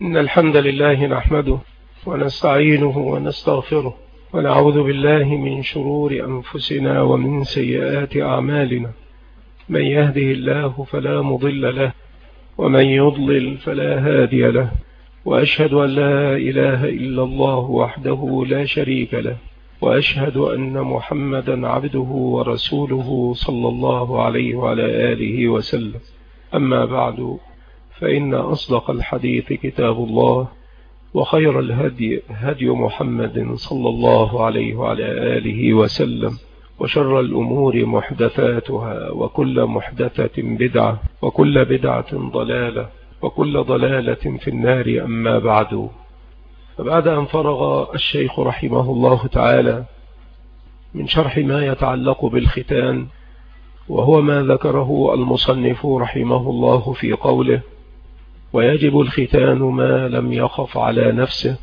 إن الحمد لله نحمده ونستعينه ونستغفره ونعوذ بالله من شرور أنفسنا ومن سيئات أعمالنا. من يهده الله فلا مضل له ومن يضلل فلا هادي له، وأشهد أن لا إله إلا الله وحده لا شريك له، وأشهد أن محمدا عبده ورسوله صلى الله عليه وعلى آله وسلم. أما بعد، فإن أصدق الحديث كتاب الله، وخير الهدي هدي محمد صلى الله عليه وعلى آله وسلم، وشر الأمور محدثاتها، وكل محدثة بدعة، وكل بدعة ضلالة، وكل ضلالة في النار. أما بعد، فبعد أن فرغ الشيخ رحمه الله تعالى من شرح ما يتعلق بالختان، وهو ما ذكره المصنف رحمه الله في قوله: ويجب الختان ما لم يخف على نفسه،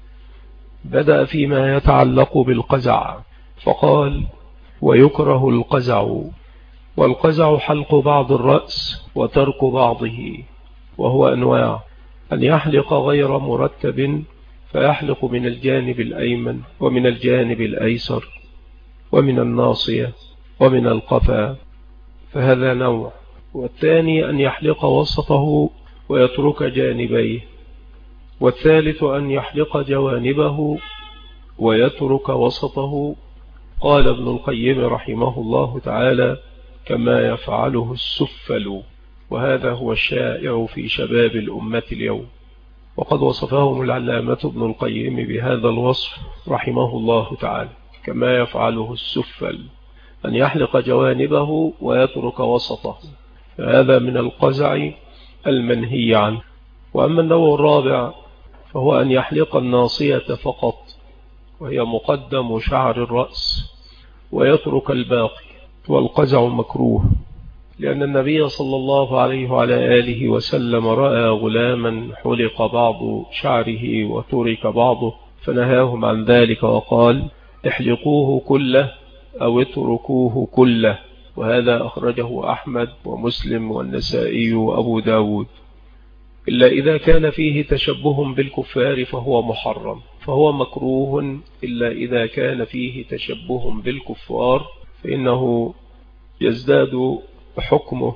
بدأ فيما يتعلق بالقزع فقال: ويكره القزع، والقزع حلق بعض الرأس وترك بعضه، وهو أنواع: أن يحلق غير مرتب، فيحلق من الجانب الأيمن ومن الجانب الأيسر ومن الناصية ومن القفا، فهذا نوع. والثاني أن يحلق وسطه ويترك جانبيه، والثالث أن يحلق جوانبه ويترك وسطه. قال ابن القيم رحمه الله تعالى: كما يفعله السفل، وهذا هو الشائع في شباب الأمة اليوم. وقد وصفهم العلامة ابن القيم بهذا الوصف رحمه الله تعالى: كما يفعله السفل، أن يحلق جوانبه ويترك وسطه، فهذا من القزع المنهي عنه. وأما النوع الرابع فهو أن يحلق الناصية فقط، وهي مقدم شعر الرأس، ويترك الباقي. والقزع مكروه، لأن النبي صلى الله عليه وعلى آله وسلم رأى غلاما حلق بعض شعره وترك بعضه، فنهاهم عن ذلك وقال: احلقوه كله أو اتركوه كله. وهذا أخرجه أحمد ومسلم والنسائي وأبو داود. إلا إذا كان فيه تشبه بالكفار فهو محرم، فهو مكروه. إلا إذا كان فيه تشبه بالكفار فإنه يزداد حكمه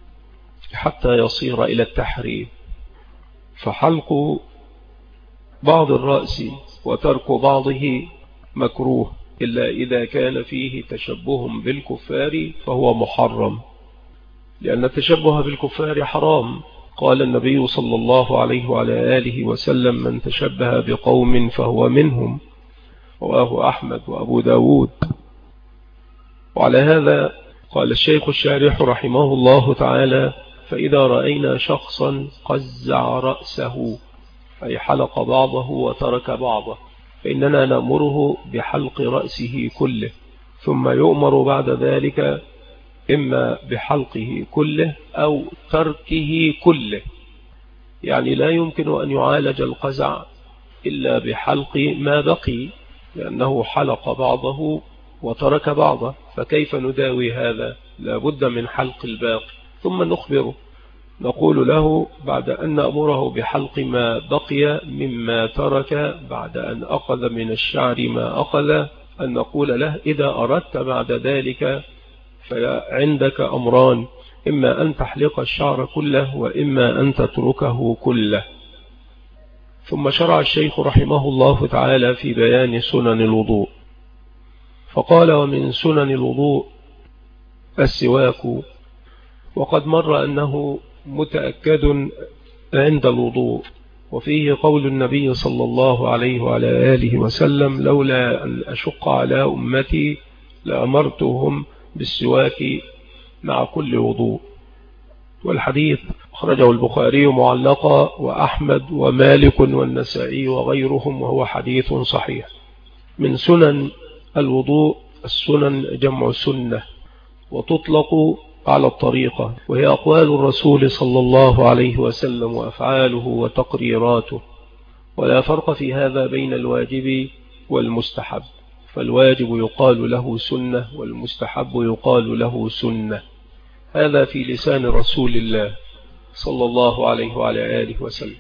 حتى يصير إلى التحريم. فحلق بعض الرأس وترك بعضه مكروه، إلا إذا كان فيه تشبه بالكفار فهو محرم، لأن التشبه بالكفار حرام. قال النبي صلى الله عليه وعلى آله وسلم: من تشبه بقوم فهو منهم، رواه أحمد وأبو داود. وعلى هذا قال الشيخ الشارح رحمه الله تعالى: فإذا رأينا شخصا قزع رأسه، أي حلق بعضه وترك بعضه، فإننا نأمره بحلق رأسه كله، ثم يؤمر بعد ذلك إما بحلقه كله أو تركه كله. يعني لا يمكن أن يعالج القزع إلا بحلق ما بقي، لأنه حلق بعضه وترك بعضه، فكيف نداوي هذا؟ لا بد من حلق الباقي. ثم نخبره، نقول له بعد أن نأمره بحلق ما بقي مما ترك بعد أن أخذ من الشعر ما أخذ، أن نقول له: إذا أردت بعد ذلك فعندك أمران: إما أن تحلق الشعر كله، وإما أن تتركه كله. ثم شرع الشيخ رحمه الله تعالى في بيان سنن الوضوء، فقال: ومن سنن الوضوء السواك. وقد مر أنه متأكد عند الوضوء، وفيه قول النبي صلى الله عليه وعلى آله وسلم: لولا أن أشق على أمتي لأمرتهم بالسواك مع كل وضوء. والحديث أخرجه البخاري معلقا، وأحمد ومالك والنسائي وغيرهم، وهو حديث صحيح. من سنن الوضوء، السنن جمع سنة، وتطلق على الطريقة، وهي أقوال الرسول صلى الله عليه وسلم وأفعاله وتقريراته. ولا فرق في هذا بين الواجب والمستحب، فالواجب يقال له سنة، والمستحب يقال له سنة. هذا في لسان رسول الله صلى الله عليه وعلى آله وسلم.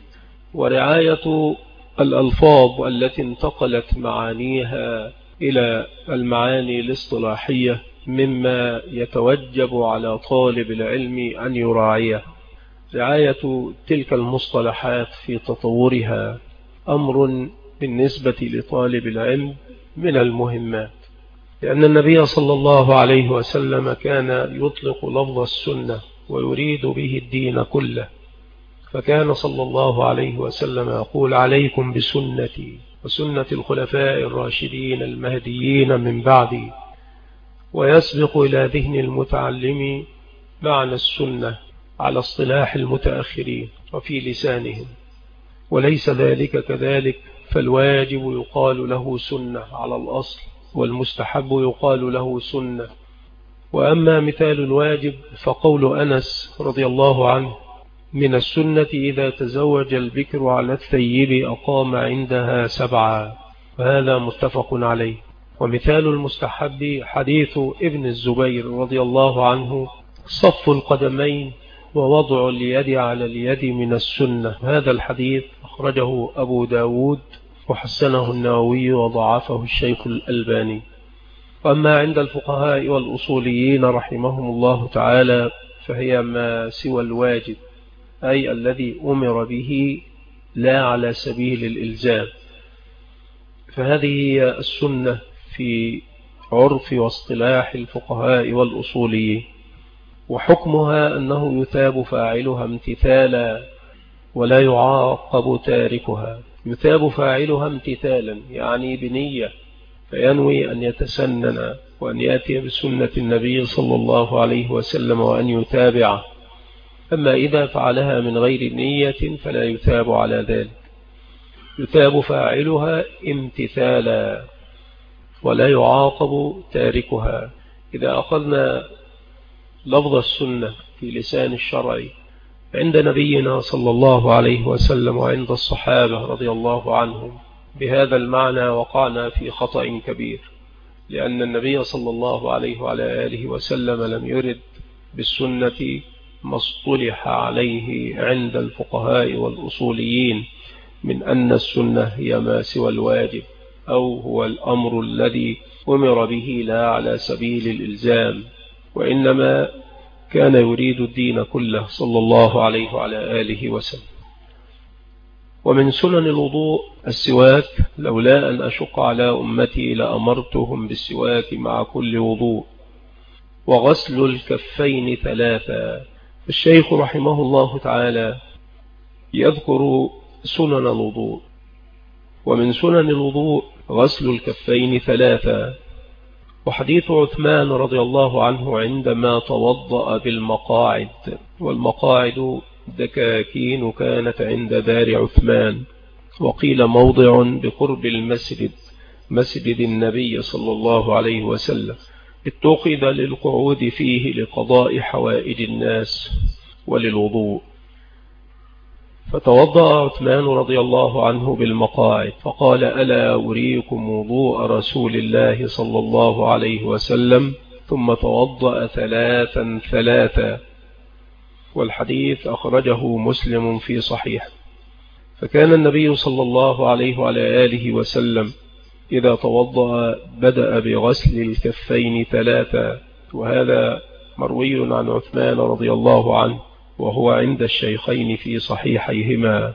ورعاية الألفاظ التي انتقلت معانيها إلى المعاني الاصطلاحية مما يتوجب على طالب العلم أن يراعيه. رعاية تلك المصطلحات في تطورها أمر بالنسبة لطالب العلم من المهمات، لأن النبي صلى الله عليه وسلم كان يطلق لفظ السنة ويريد به الدين كله، فكان صلى الله عليه وسلم يقول: عليكم بسنتي وسنة الخلفاء الراشدين المهديين من بعدي. ويسبق إلى ذهن المتعلم معنى السنة على اصطلاح المتأخرين وفي لسانهم، وليس ذلك كذلك، فالواجب يقال له سنة على الأصل، والمستحب يقال له سنة. وأما مثال الواجب فقول أنس رضي الله عنه: من السنة إذا تزوج البكر على الثيب أقام عندها 7، وهذا متفق عليه. ومثال المستحب حديث ابن الزبير رضي الله عنه: صف القدمين ووضع اليد على اليد من السنة. هذا الحديث أخرجه أبو داود وحسنه النووي وضعفه الشيخ الألباني. وأما عند الفقهاء والأصوليين رحمهم الله تعالى فهي ما سوى الواجب، أي الذي أمر به لا على سبيل الإلزام، فهذه هي السنة في عرف واصطلاح الفقهاء والأصوليين. وحكمها أنه يثاب فاعلها امتثالا ولا يعاقب تاركها. يثاب فاعلها امتثالا يعني بنية، فينوي أن يتسنن وأن يأتي بسنة النبي صلى الله عليه وسلم وأن يتابعه. أما إذا فعلها من غير نية فلا يثاب على ذلك. يثاب فاعلها امتثالا ولا يعاقب تاركها. إذا أخذنا لفظ السنة في لسان الشرع عند نبينا صلى الله عليه وسلم وعند الصحابة رضي الله عنهم بهذا المعنى وقعنا في خطأ كبير، لأن النبي صلى الله عليه وعلى آله وسلم لم يرد بالسنة ما اصطلح عليه عند الفقهاء والأصوليين من أن السنة هي ما سوى الواجب، أو هو الأمر الذي أمر به لا على سبيل الإلزام، وإنما كان يريد الدين كله صلى الله عليه وعلى آله وسلم. ومن سنن الوضوء السواك، لولا أن أشق على أمتي لأمرتهم بالسواك مع كل وضوء، وغسل الكفين 3. الشيخ رحمه الله تعالى يذكر سنن الوضوء، ومن سنن الوضوء غسل الكفين 3. وحديث عثمان رضي الله عنه عندما توضأ بالمقاعد، والمقاعد دكاكين كانت عند دار عثمان، وقيل موضع بقرب المسجد، مسجد النبي صلى الله عليه وسلم، اتخذ للقعود فيه لقضاء حوائج الناس وللوضوء. فتوضأ عثمان رضي الله عنه بالمقاعد فقال: ألا أريكم وضوء رسول الله صلى الله عليه وسلم؟ ثم توضأ 3. والحديث أخرجه مسلم في صحيح. فكان النبي صلى الله عليه وعلى آله وسلم إذا توضأ بدأ بغسل الكفين 3، وهذا مروي عن عثمان رضي الله عنه، وهو عند الشيخين في صحيحيهما.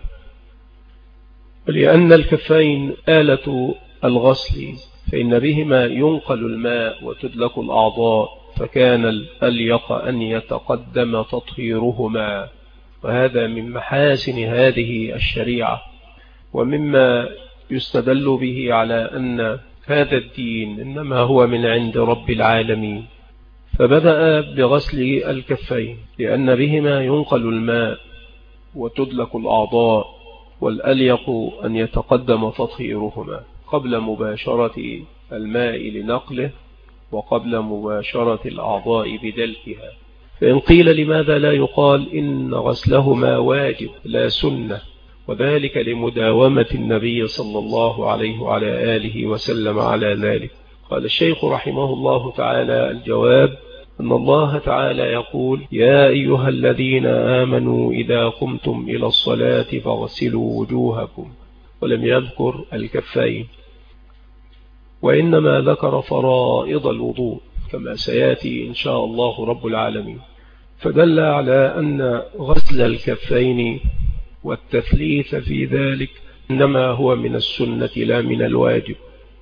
ولأن الكفين آلة الغسل، فإن بهما ينقل الماء وتدلك الأعضاء، فكان الأليق أن يتقدم تطهيرهما، وهذا من محاسن هذه الشريعة، ومما يستدل به على أن هذا الدين إنما هو من عند رب العالمين. فبدأ بغسل الكفين لأن بهما ينقل الماء وتدلك الأعضاء، والأليق أن يتقدم تطهيرهما قبل مباشرة الماء لنقله وقبل مباشرة الأعضاء بدلكها. فإن قيل لماذا لا يقال إن غسلهما واجب لا سنة، وذلك لمداومة النبي صلى الله عليه وعلى آله وسلم على ذلك؟ قال الشيخ رحمه الله تعالى: الجواب: أن الله تعالى يقول: يا أيها الذين آمنوا إذا قمتم إلى الصلاة فاغسلوا وجوهكم، ولم يذكر الكفين، وإنما ذكر فرائض الوضوء كما سيأتي إن شاء الله رب العالمين، فدل على أن غسل الكفين والتثليث في ذلك إنما هو من السنة لا من الواجب.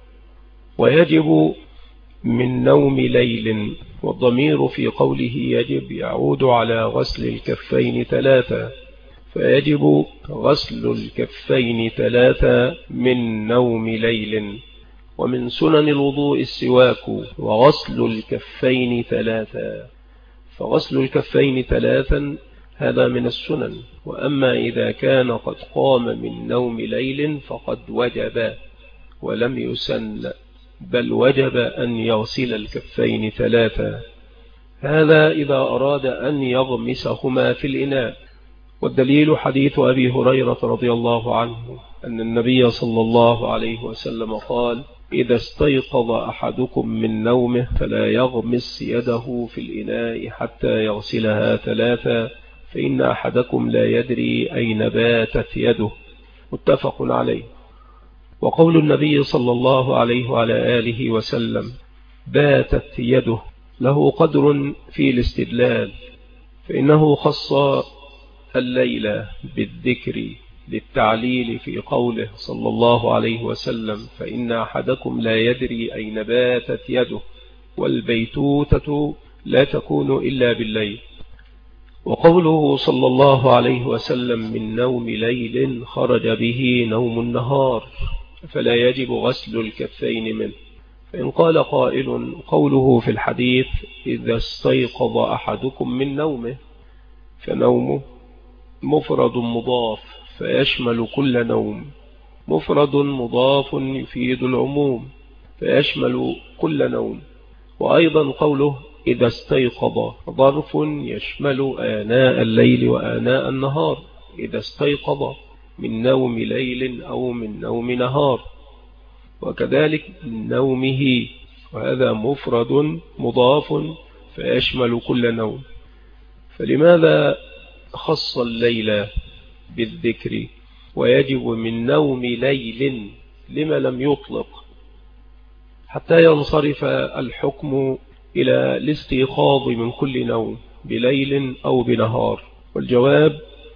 ويجب من نوم ليل، والضمير في قوله يجب يعود على غسل الكفين 3، فيجب غسل الكفين 3 من نوم ليل. ومن سنن الوضوء السواك وغسل الكفين 3، فغسل الكفين 3 هذا من السنن. وأما إذا كان قد قام من نوم ليل فقد وجب ولم يسن، بل وجب أن يغسل الكفين 3، هذا إذا أراد أن يغمسهما في الإناء. والدليل حديث أبي هريرة رضي الله عنه أن النبي صلى الله عليه وسلم قال: إذا استيقظ أحدكم من نومه فلا يغمس يده في الإناء حتى يغسلها 3، فإن أحدكم لا يدري أين باتت يده. متفق عليه. وقول النبي صلى الله عليه وعلى آله وسلم باتت يده له قدر في الاستدلال، فإنه خص الليلة بالذكر للتعليل في قوله صلى الله عليه وسلم: فإن أحدكم لا يدري أين باتت يده، والبيتوتة لا تكون إلا بالليل. وقوله صلى الله عليه وسلم: من نوم ليل خرج به نوم النهار، فلا يجب غسل الكفين منه. فإن قال قائل: قوله في الحديث إذا استيقظ أحدكم من نومه، فنومه مفرد مضاف فيشمل كل نوم، مفرد مضاف يفيد العموم فيشمل كل نوم. وأيضا قوله إذا استيقظ ظرف يشمل آناء الليل وآناء النهار، إذا استيقظ من نوم ليل أو من نوم نهار، وكذلك من نومه، وهذا مفرد مضاف فيشمل كل نوم. فلماذا خص الليل بالذكر ويجب من نوم ليل؟ لما لم يطلق حتى ينصرف الحكم إلى الاستيقاظ من كل نوم بليل أو بنهار؟ والجواب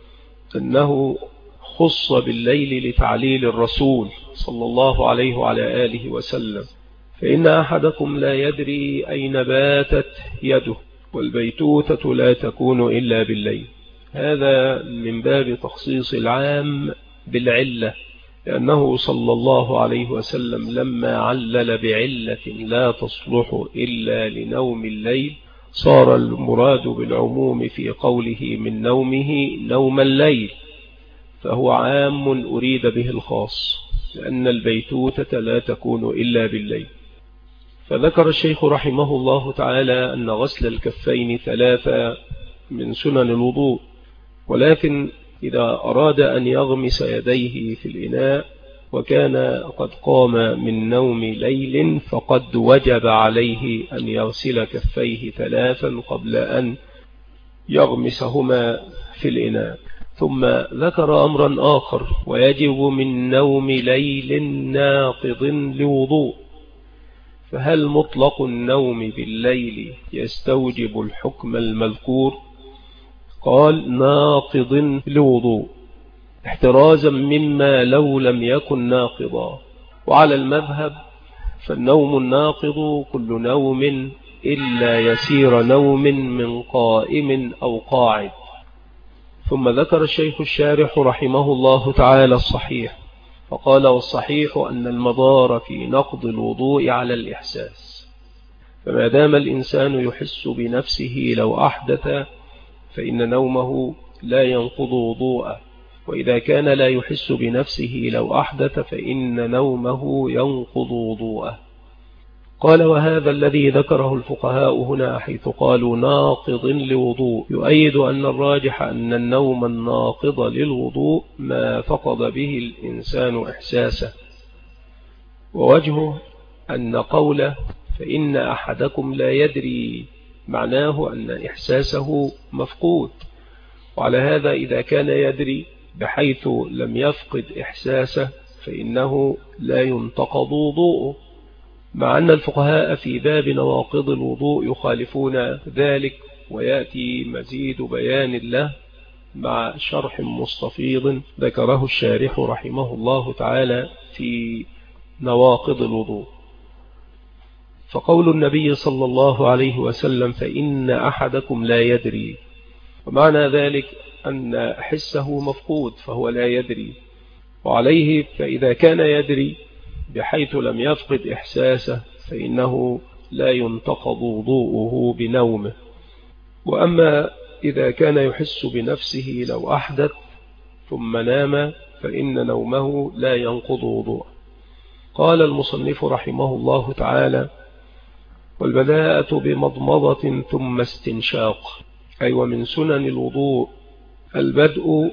أنه خص بالليل لتعليل الرسول صلى الله عليه وعلى آله وسلم: فإن أحدكم لا يدري أين باتت يده، والبيتوتة لا تكون إلا بالليل. هذا من باب تخصيص العام بالعلة، لأنه صلى الله عليه وسلم لما علل بعلة لا تصلح إلا لنوم الليل صار المراد بالعموم في قوله من نومه نوم الليل، فهو عام أريد به الخاص، لأن البيتوتة لا تكون إلا بالليل. فذكر الشيخ رحمه الله تعالى أن غسل الكفين 3 من سنن الوضوء، ولكن إذا أراد أن يغمس يديه في الإناء وكان قد قام من نوم ليل فقد وجب عليه أن يغسل كفيه 3 قبل أن يغمسهما في الإناء. ثم ذكر أمرا آخر: ويجب من نوم ليل ناقض لوضوء. فهل مطلق النوم بالليل يستوجب الحكم المذكور؟ قال: ناقض لوضوء، احترازا مما لو لم يكن ناقضا. وعلى المذهب فالنوم الناقض كل نوم إلا يسير نوم من قائم أو قاعد. ثم ذكر الشيخ الشارح رحمه الله تعالى الصحيح، فقال: والصحيح أن المدار في نقض الوضوء على الإحساس، فما دام الإنسان يحس بنفسه لو أحدث فإن نومه لا ينقض وضوءه، وإذا كان لا يحس بنفسه لو أحدث فإن نومه ينقض وضوءه. قال: وهذا الذي ذكره الفقهاء هنا حيث قالوا ناقض لوضوء يؤيد أن الراجح أن النوم الناقض للوضوء ما فقد به الإنسان إحساسه. ووجهه أن قوله فإن أحدكم لا يدري معناه أن إحساسه مفقود. وعلى هذا إذا كان يدري بحيث لم يفقد إحساسه فإنه لا ينتقض وضوءه، مع أن الفقهاء في باب نواقض الوضوء يخالفون ذلك، ويأتي مزيد بيان له مع شرح مستفيض ذكره الشارح رحمه الله تعالى في نواقض الوضوء. فقول النبي صلى الله عليه وسلم فإن أحدكم لا يدري، ومعنى ذلك أن حسه مفقود فهو لا يدري، وعليه فإذا كان يدري بحيث لم يفقد إحساسه فإنه لا ينتقض وضوءه بنومه. وأما إذا كان يحس بنفسه لو أحدث ثم نام فإن نومه لا ينقض وضوءه. قال المصنف رحمه الله تعالى: والبداءة بمضمضة ثم استنشاق، أي ومن سنن الوضوء البدء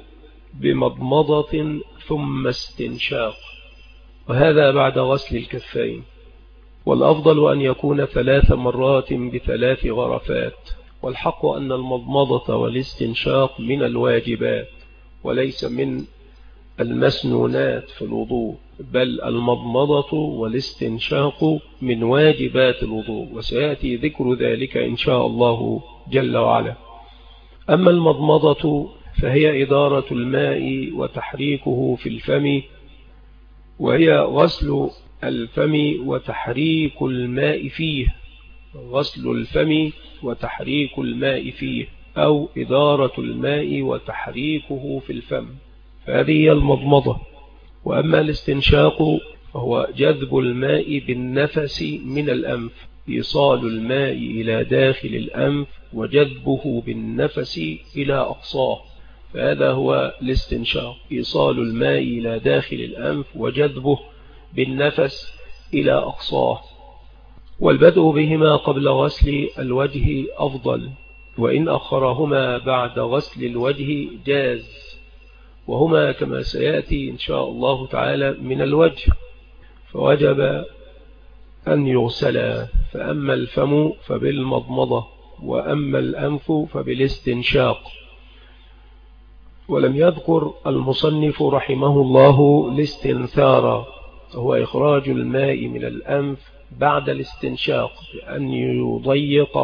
بمضمضة ثم استنشاق، وهذا بعد غسل الكفين، والأفضل أن يكون 3 مرات ب3 غرفات. والحق أن المضمضة والاستنشاق من الواجبات وليس من المسنونات في الوضوء، بل المضمضة والاستنشاق من واجبات الوضوء، وسيأتي ذكر ذلك إن شاء الله جل وعلا. أما المضمضة فهي إدارة الماء وتحريكه في الفم، وهي غسل الفم وتحريك الماء فيه، غسل الفم وتحريك الماء فيه، أو إدارة الماء وتحريكه في الفم، فهذه هي المضمضة. وأما الاستنشاق فهو جذب الماء بالنفس من الأنف، إيصال الماء إلى داخل الأنف وجذبه بالنفس إلى أقصاه، فهذا هو الاستنشاق، إيصال الماء إلى داخل الأنف وجذبه بالنفس إلى أقصاه. والبدء بهما قبل غسل الوجه أفضل، وإن أخرهما بعد غسل الوجه جاز، وهما كما سيأتي إن شاء الله تعالى من الوجه، فوجب أن يغسلا، فأما الفم فبالمضمضة، وأما الأنف فبالاستنشاق. ولم يذكر المصنف رحمه الله الاستنثار، هو إخراج الماء من الأنف بعد الاستنشاق، بأن يضيق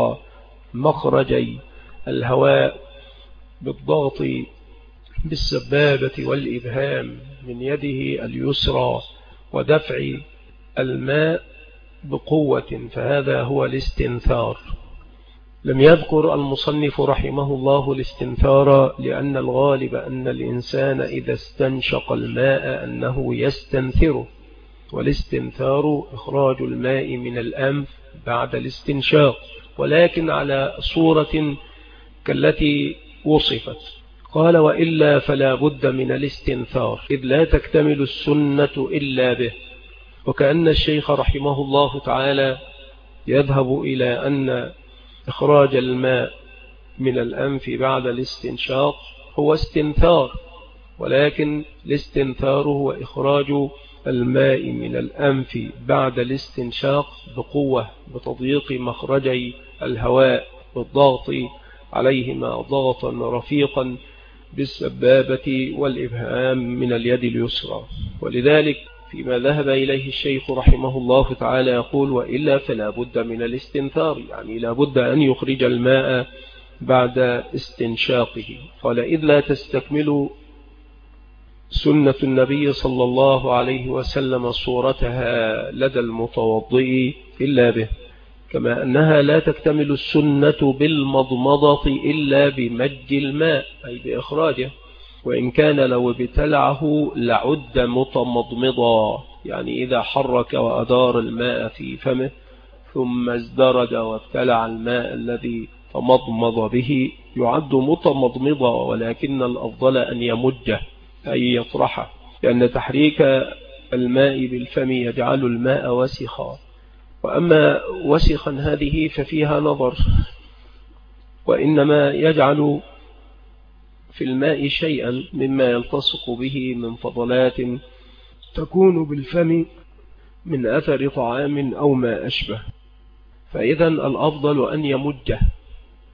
مخرجي الهواء بالضغط بالسبابة والإبهام من يده اليسرى ودفع الماء بقوة، فهذا هو الاستنثار. لم يذكر المصنف رحمه الله الاستنثار لأن الغالب أن الإنسان إذا استنشق الماء أنه يستنثره، والاستنثار إخراج الماء من الأنف بعد الاستنشاق، ولكن على صورة كالتي وصفت. قال: وإلا فلا بد من الاستنثار، إذ لا تكتمل السنة إلا به. وكأن الشيخ رحمه الله تعالى يذهب إلى أن إخراج الماء من الأنف بعد الاستنشاق هو استنثار، ولكن الاستنثار هو إخراج الماء من الأنف بعد الاستنشاق بقوة، بتضييق مخرجي الهواء بالضغط عليهما ضغطا رفيقا بالسبابة والإبهام من اليد اليسرى. ولذلك فيما ذهب إليه الشيخ رحمه الله تعالى يقول: وإلا فلا بد من الاستنثار، يعني لا بد أن يخرج الماء بعد استنشاقه. قال: إذ لا تستكمل سنة النبي صلى الله عليه وسلم صورتها لدى المتوضئ إلا به، كما أنها لا تكتمل السنة بالمضمضة إلا بمج الماء، أي بإخراجه، وإن كان لو ابتلعه لعد متمضمضا، يعني إذا حرك وأدار الماء في فمه ثم ازدرج وابتلع الماء الذي تمضمض به يعد متمضمضا، ولكن الأفضل أن يمجه أي يطرحه، لأن تحريك الماء بالفم يجعل الماء وسخا. وأما وسخا هذه ففيها نظر، وإنما يجعل في الماء شيئا مما يلتصق به من فضلات تكون بالفم من أثر طعام أو ما أشبه، فإذا الأفضل أن يمجه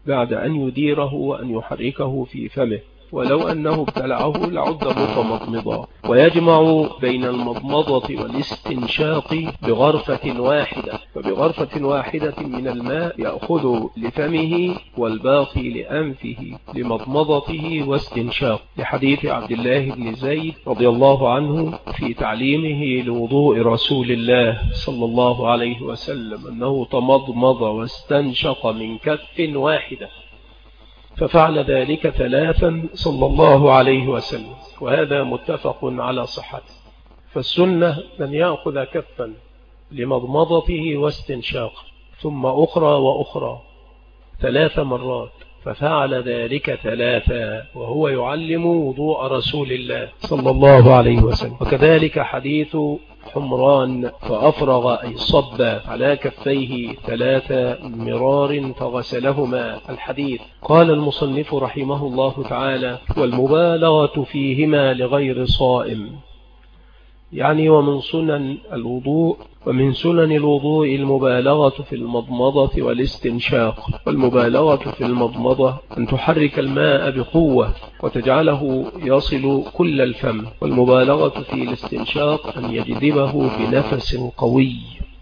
بعد أن يديره وأن يحركه في فمه، ولو أنه ابتلعه لعد متمضمضا. ويجمع بين المضمضة والاستنشاق بغرفة واحدة، فبغرفة واحدة من الماء يأخذ لفمه والباقي لأنفه لمضمضته واستنشاق، لحديث عبد الله بن زيد رضي الله عنه في تعليمه لوضوء رسول الله صلى الله عليه وسلم أنه تمضمض واستنشق من كف واحدة، ففعل ذلك 3 صلى الله عليه وسلم، وهذا متفق على صحته. فالسنة أن يأخذ كفا لمضمضته واستنشاق، ثم أخرى وأخرى 3 مرات، ففعل ذلك 3 وهو يعلم وضوء رسول الله صلى الله عليه وسلم. وكذلك حديث حمران فأفرغ أي صب على كفيه 3 مرار فغسلهما الحديث. قال المصنف رحمه الله تعالى: والمبالغة فيهما لغير صائم، يعني ومن سنن الوضوء المبالغة في المضمضة والاستنشاق. والمبالغة في المضمضة أن تحرك الماء بقوة وتجعله يصل كل الفم، والمبالغة في الاستنشاق أن يجذبه بنفس قوي.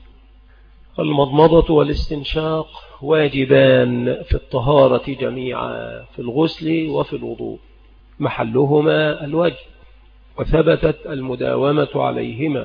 المضمضة والاستنشاق واجبان في الطهارة جميعا، في الغسل وفي الوضوء، محلهما الوجه، وثبتت المداومة عليهما،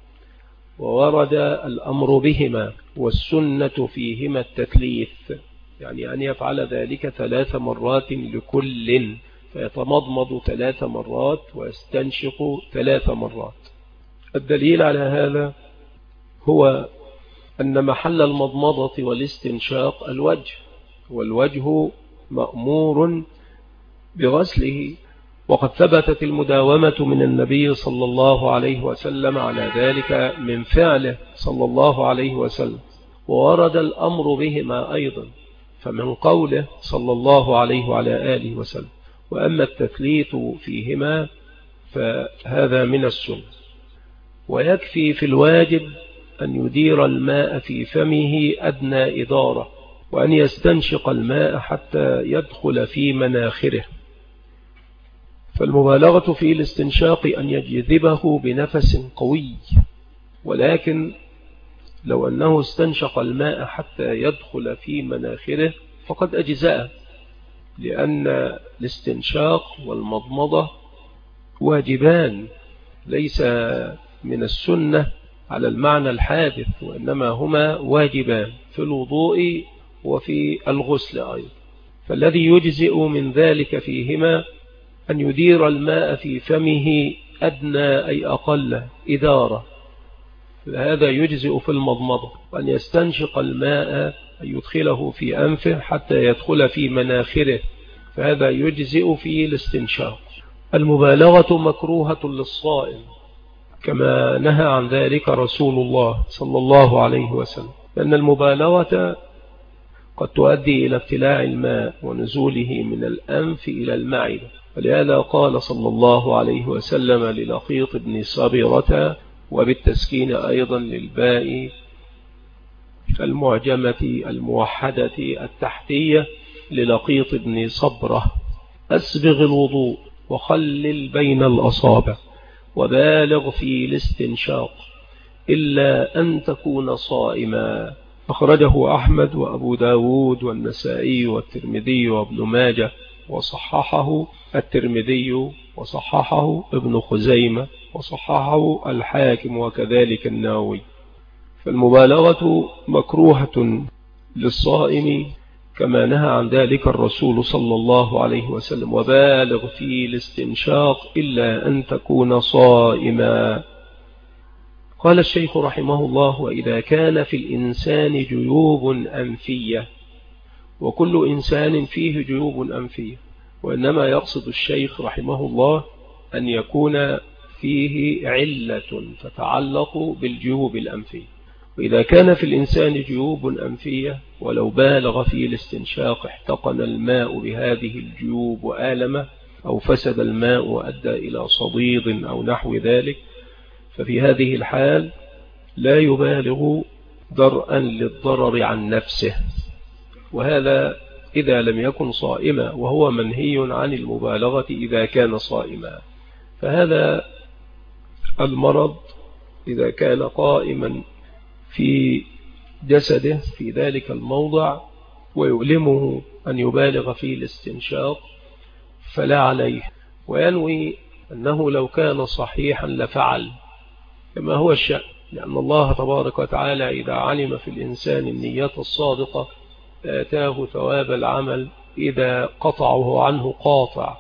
وورد الأمر بهما، والسنة فيهما التثليث، يعني أن يفعل ذلك 3 مرات لكل، فيتمضمض 3 مرات ويستنشق 3 مرات. الدليل على هذا هو أن محل المضمضة والاستنشاق الوجه، والوجه مأمور بغسله، وقد ثبتت المداومة من النبي صلى الله عليه وسلم على ذلك من فعله صلى الله عليه وسلم، وورد الأمر بهما أيضا، فمن قوله صلى الله عليه وعلى آله وسلم. وأما التثليث فيهما فهذا من السنة. ويكفي في الواجب أن يدير الماء في فمه أدنى إدارة، وأن يستنشق الماء حتى يدخل في مناخره. فالمبالغة في الاستنشاق أن يجذبه بنفس قوي، ولكن لو أنه استنشق الماء حتى يدخل في مناخره فقد أجزأ، لأن الاستنشاق والمضمضة واجبان، ليس من السنة على المعنى الحادث، وإنما هما واجبان في الوضوء وفي الغسل أيضا. فالذي يجزئ من ذلك فيهما أن يدير الماء في فمه أدنى أي أقل إدارة، هذا يجزئ في المضمضة، وأن يستنشق الماء أن يدخله في أنفه حتى يدخل في مناخره، فهذا يجزئ في الاستنشاق. المبالغة مكروهة للصائم، كما نهى عن ذلك رسول الله صلى الله عليه وسلم، لأن المبالغة قد تؤدي إلى ابتلاع الماء ونزوله من الأنف إلى المعدة. ولهذا قال صلى الله عليه وسلم للقيط بن صبيرة، وبالتسكين أيضا للباء المعجمة الموحدة التحتية للقيط بن صبرة: أسبغ الوضوء وخلل بين الأصابع وبالغ في الاستنشاق إلا أن تكون صائما. أخرجه أحمد وأبو داود والنسائي والترمذي وابن ماجه، وصححه الترمذي وصححه ابن خزيمة وصححه الحاكم وكذلك النووي. فالمبالغة مكروهة للصائم كما نهى عن ذلك الرسول صلى الله عليه وسلم: وبالغ في الاستنشاق إلا أن تكون صائما. قال الشيخ رحمه الله: وإذا كان في الإنسان جيوب أنفية، وكل إنسان فيه جيوب أنفية، وإنما يقصد الشيخ رحمه الله أن يكون فيه علة تتعلق بالجيوب الأنفية. وإذا كان في الإنسان جيوب أنفية ولو بالغ في الاستنشاق احتقن الماء بهذه الجيوب وآلمه، أو فسد الماء وأدى إلى صديد أو نحو ذلك، ففي هذه الحال لا يبالغ درءا للضرر عن نفسه. وهذا إذا لم يكن صائما، وهو منهي عن المبالغة إذا كان صائما. فهذا المرض إذا كان قائما في جسده في ذلك الموضع ويؤلمه أن يبالغ في الاستنشاق فلا عليه، وينوي أنه لو كان صحيحا لفعل كما هو الشأن، لأن الله تبارك وتعالى إذا علم في الإنسان النية الصادقة آتاه ثواب العمل إذا قطعه عنه قاطع.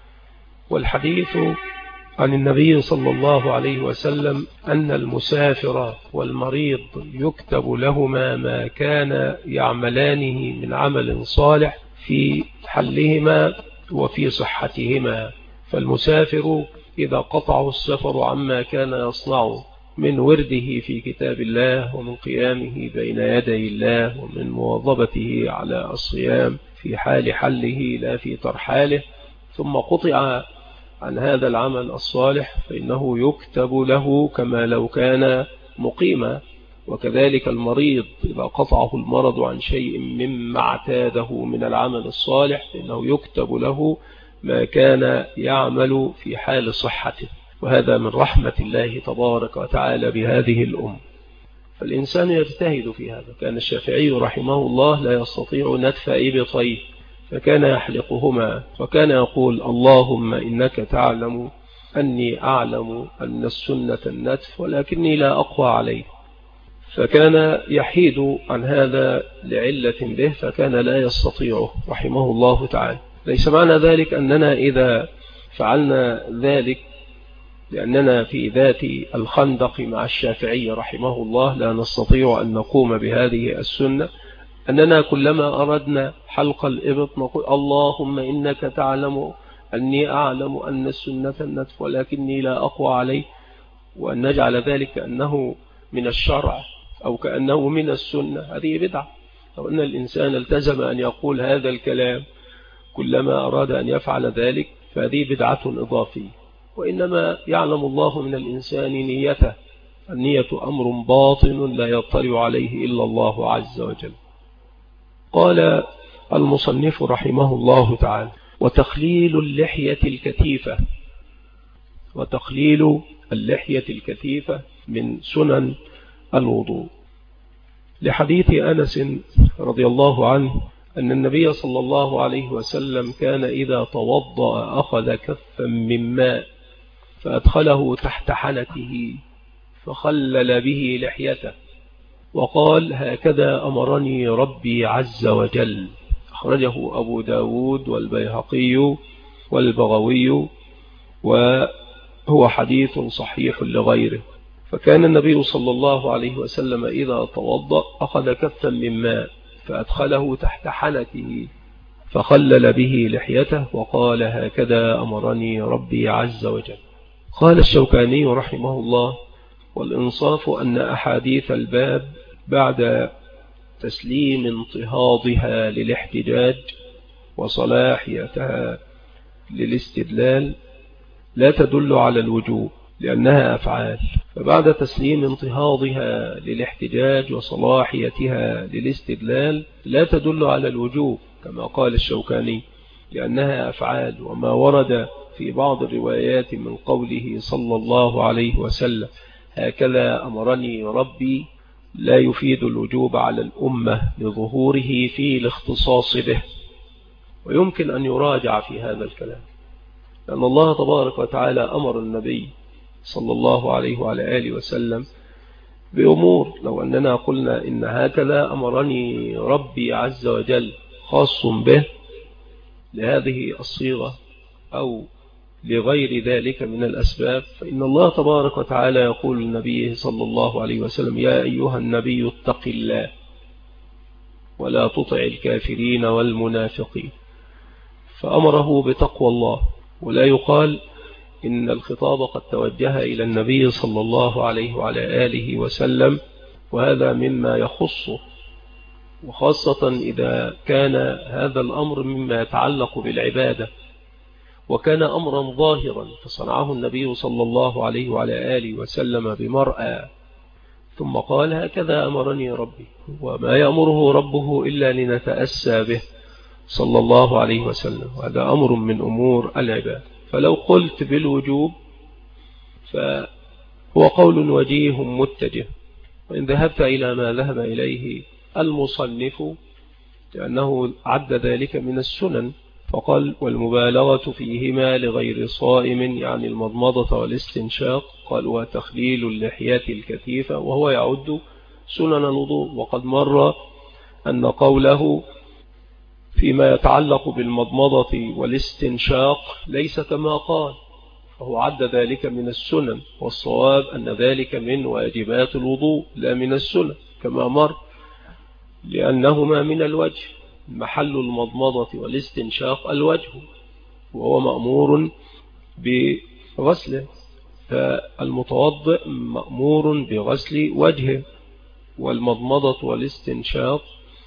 والحديث عن النبي صلى الله عليه وسلم أن المسافر والمريض يكتب لهما ما كان يعملانه من عمل صالح في حلهما وفي صحتهما. فالمسافر إذا قطعه السفر عما كان يصنع من ورده في كتاب الله ومن قيامه بين يدي الله ومن مواظبته على الصيام في حال حله لا في ترحاله، ثم قطع عن هذا العمل الصالح فإنه يكتب له كما لو كان مقيما. وكذلك المريض إذا قطعه المرض عن شيء مما اعتاده من العمل الصالح فإنه يكتب له ما كان يعمل في حال صحته. وهذا من رحمة الله تبارك وتعالى بهذه الأمة. فالإنسان يجتهد في هذا. كان الشافعي رحمه الله لا يستطيع نتف إبطيه فكان يحلقهما، وكان يقول اللهم إنك تعلم أني أعلم أن السنة النتف ولكني لا أقوى عليه. فكان يحيد عن هذا لعلة به فكان لا يستطيعه رحمه الله تعالى. ليس معنى ذلك أننا إذا فعلنا ذلك لأننا في ذات الخندق مع الشافعي رحمه الله لا نستطيع أن نقوم بهذه السنة، أننا كلما أردنا حلق الإبط نقول اللهم إنك تعلم أني أعلم أن السنة النتف ولكني لا أقوى عليه، وأن نجعل ذلك كأنه من الشرع أو كأنه من السنة. هذه بدعة. لو أن الإنسان التزم أن يقول هذا الكلام كلما أراد أن يفعل ذلك فهذه بدعة إضافية. وإنما يعلم الله من الإنسان نيته. النية أمر باطن لا يطلع عليه إلا الله عز وجل. قال المصنف رحمه الله تعالى وتخليل اللحية الكثيفة. وتخليل اللحية الكثيفة من سنن الوضوء، لحديث أنس رضي الله عنه أن النبي صلى الله عليه وسلم كان إذا توضأ أخذ كفا من ماء فأدخله تحت حنته فخلل به لحيته وقال هكذا أمرني ربي عز وجل. أخرجه أبو داود والبيهقي والبغوي وهو حديث صحيح لغيره. فكان النبي صلى الله عليه وسلم إذا توضأ أخذ كفا من ماء فأدخله تحت حنته فخلل به لحيته وقال هكذا أمرني ربي عز وجل. قال الشوكاني رحمه الله والإنصاف أن أحاديث الباب بعد تسليم انتهاضها للاحتجاج وصلاحيتها للاستدلال لا تدل على الوجوب لأنها أفعال، فبعد تسليم انتهاضها للاحتجاج وصلاحيتها للاستدلال لا تدل على الوجوب كما قال الشوكاني لأنها أفعال. وما ورد في بعض الروايات من قوله صلى الله عليه وسلم هكذا أمرني ربي لا يفيد الوجوب على الأمة لظهوره في الاختصاص به. ويمكن أن يراجع في هذا الكلام لأن الله تبارك وتعالى أمر النبي صلى الله عليه وعلى آله وسلم بأمور لو أننا قلنا إن هكذا أمرني ربي عز وجل خاص به لهذه الصيغة أو لغير ذلك من الأسباب فإن الله تبارك وتعالى يقول لنبيه صلى الله عليه وسلم يا أيها النبي اتق الله ولا تطع الكافرين والمنافقين، فأمره بتقوى الله. ولا يقال إن الخطاب قد توجه إلى النبي صلى الله عليه وعلى آله وسلم وهذا مما يخصه، وخاصة إذا كان هذا الأمر مما يتعلق بالعبادة وكان أمرا ظاهرا فصنعه النبي صلى الله عليه وعلى آله وسلم بمرأى ثم قال هكذا أمرني ربي، وما يأمره ربه إلا لنتأسى به صلى الله عليه وسلم، وهذا أمر من أمور العباد. فلو قلت بالوجوب فهو قول وجيه متجه، وإن ذهبت إلى ما ذهب إليه المصنف لأنه عد ذلك من السنن فقال والمبالغة فيهما لغير صائم، يعني المضمضة والاستنشاق، قال وتخليل اللحية الكثيفة، وهو يعد سنن الوضوء. وقد مر أن قوله فيما يتعلق بالمضمضة والاستنشاق ليس كما قال، فهو عد ذلك من السنن، والصواب أن ذلك من واجبات الوضوء لا من السنن كما مر، لأنهما من الوجه، محل المضمضة والاستنشاق الوجه، وهو مأمور بغسله، فالمتوضئ مأمور بغسل وجهه، والمضمضة والاستنشاق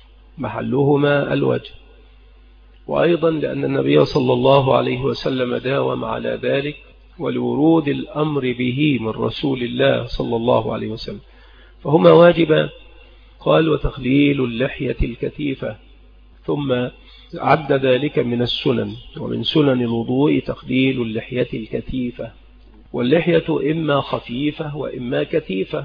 محلهما الوجه. وأيضا لأن النبي صلى الله عليه وسلم داوم على ذلك، ولورود الأمر به من رسول الله صلى الله عليه وسلم، فهما واجبان. قال وتخليل اللحية الكثيفة، ثم عد ذلك من السنن، ومن سنن الوضوء تخليل اللحية الكثيفة، واللحية إما خفيفة وإما كثيفة.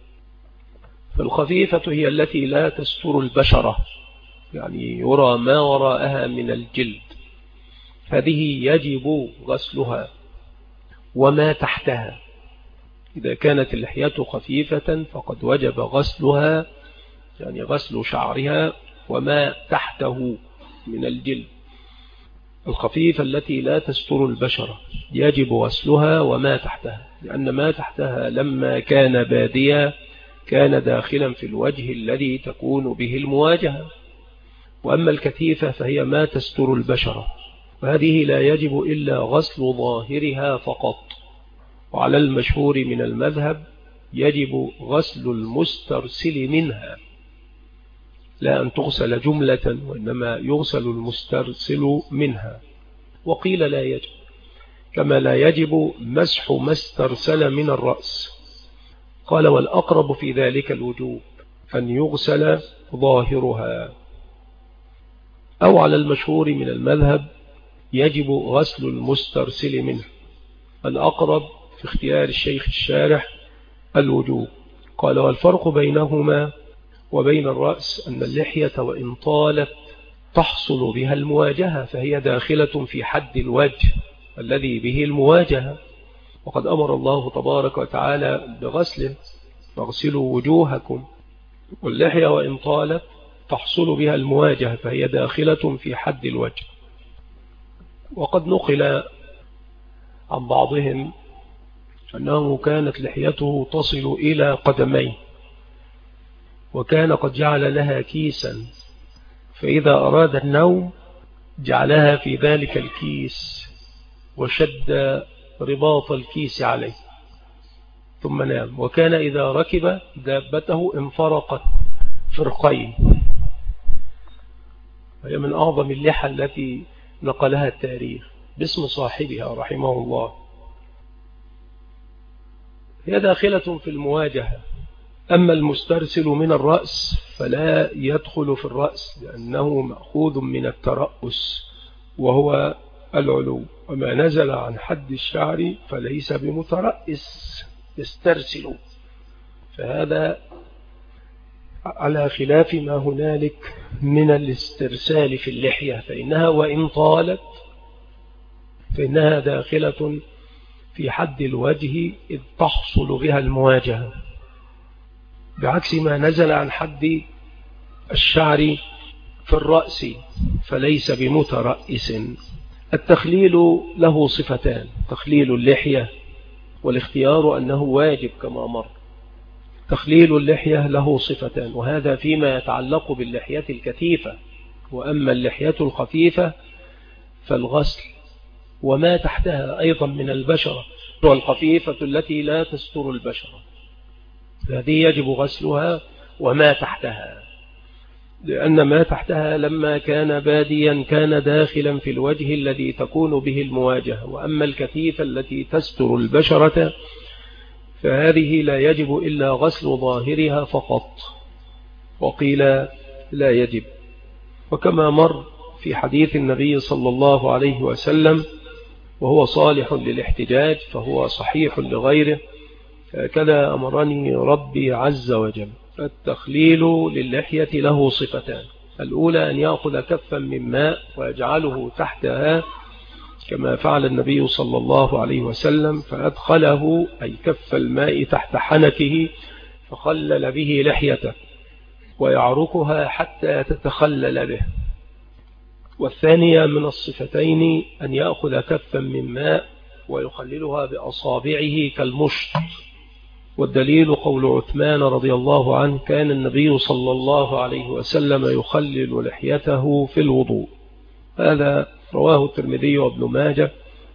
فالخفيفة هي التي لا تستر البشرة، يعني يرى ما وراءها من الجلد، هذه يجب غسلها، وما تحتها إذا كانت اللحية خفيفة فقد وجب غسلها، يعني غسل شعرها وما تحته من الجلد. الخفيفة التي لا تستر البشرة يجب غسلها وما تحتها، لأن ما تحتها لما كان باديا كان داخلا في الوجه الذي تكون به المواجهة، وأما الكثيفة فهي ما تستر البشرة، وهذه لا يجب إلا غسل ظاهرها فقط. وعلى المشهور من المذهب يجب غسل المسترسل منها، لا أن تغسل جملة، وإنما يغسل المسترسل منها. وقيل لا يجب، كما لا يجب مسح ما استرسل من الرأس. قال والأقرب في ذلك الوجوب أن يغسل ظاهرها. أو على المشهور من المذهب يجب غسل المسترسل منه. الأقرب في اختيار الشيخ الشارح الوجوب. قال والفرق بينهما وبين الرأس أن اللحية وإن طالت تحصل بها المواجهة، فهي داخلة في حد الوجه الذي به المواجهة، وقد أمر الله تبارك وتعالى بغسله، فاغسلوا وجوهكم. واللحية وإن طالت تحصل بها المواجهة، فهي داخلة في حد الوجه. وقد نقل عن بعضهم أنه كانت لحيته تصل إلى قدميه، وكان قد جعل لها كيسا، فإذا أراد النوم جعلها في ذلك الكيس وشد رباط الكيس عليه ثم نام. وكان إذا ركب دابته انفرقت فرقين، وهي من أعظم اللحى التي نقلها التاريخ باسم صاحبها رحمه الله. هي داخلة في المواجهة. أما المسترسل من الرأس فلا يدخل في الرأس، لأنه مأخوذ من الترأس وهو العلو، وما نزل عن حد الشعر فليس بمترأس يسترسل، فهذا على خلاف ما هنالك من الاسترسال في اللحية، فإنها وإن طالت فإنها داخلة في حد الوجه إذ تحصل بها المواجهة، بعكس ما نزل عن حد الشعر في الرأس فليس بمترأس. التخليل له صفتان: تخليل اللحية، والاختيار أنه واجب كما مر. تخليل اللحية له صفتان، وهذا فيما يتعلق باللحية الكثيفة، وأما اللحية الخفيفة فالغسل وما تحتها أيضا من البشرة، والخفيفة التي لا تستر البشرة هذه يجب غسلها وما تحتها، لأن ما تحتها لما كان باديا كان داخلا في الوجه الذي تكون به المواجهة، وأما الكثيفة التي تستر البشرة فهذه لا يجب إلا غسل ظاهرها فقط، وقيل لا يجب. وكما مر في حديث النبي صلى الله عليه وسلم وهو صالح للاحتجاج فهو صحيح لغيره. كذا أمرني ربي عز وجل. التخليل للحية له صفتان: الأولى أن يأخذ كفا من ماء ويجعله تحتها كما فعل النبي صلى الله عليه وسلم، فأدخله أي كف الماء تحت حنكه فخلل به لحيته ويعركها حتى تتخلل به. والثانية من الصفتين أن يأخذ كفا من ماء ويخللها بأصابعه كالمشط. والدليل قول عثمان رضي الله عنه: كان النبي صلى الله عليه وسلم يخلل لحيته في الوضوء. هذا رواه الترمذي وابن ماجه،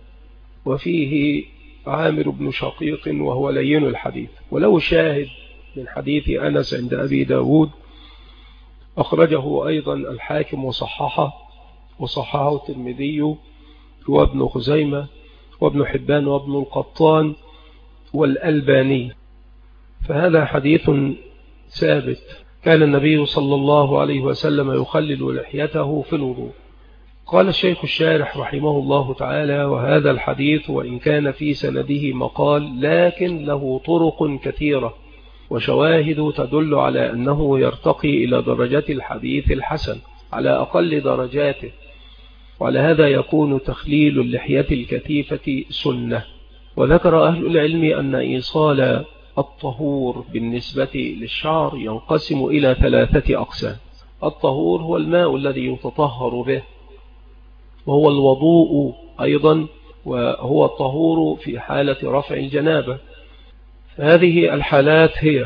وفيه عامر بن شقيق وهو لين الحديث. ولو شاهد من حديث أنس عند أبي داود أخرجه أيضا الحاكم وصححه الترمذي وابن خزيمة وابن حبان وابن القطان والألباني، فهذا حديث ثابت. كان النبي صلى الله عليه وسلم يخلل لحيته في الوضوء. قال الشيخ الشارح رحمه الله تعالى: وهذا الحديث وإن كان في سنده مقال لكن له طرق كثيرة وشواهد تدل على أنه يرتقي إلى درجة الحديث الحسن على أقل درجاته، وعلى هذا يكون تخليل اللحية الكثيفة سنة. وذكر أهل العلم أن إيصال الطهور بالنسبة للشعر ينقسم إلى 3 أقسام. الطهور هو الماء الذي يتطهر به، وهو الوضوء أيضا، وهو الطهور في حالة رفع الجنابة. هذه الحالات هي: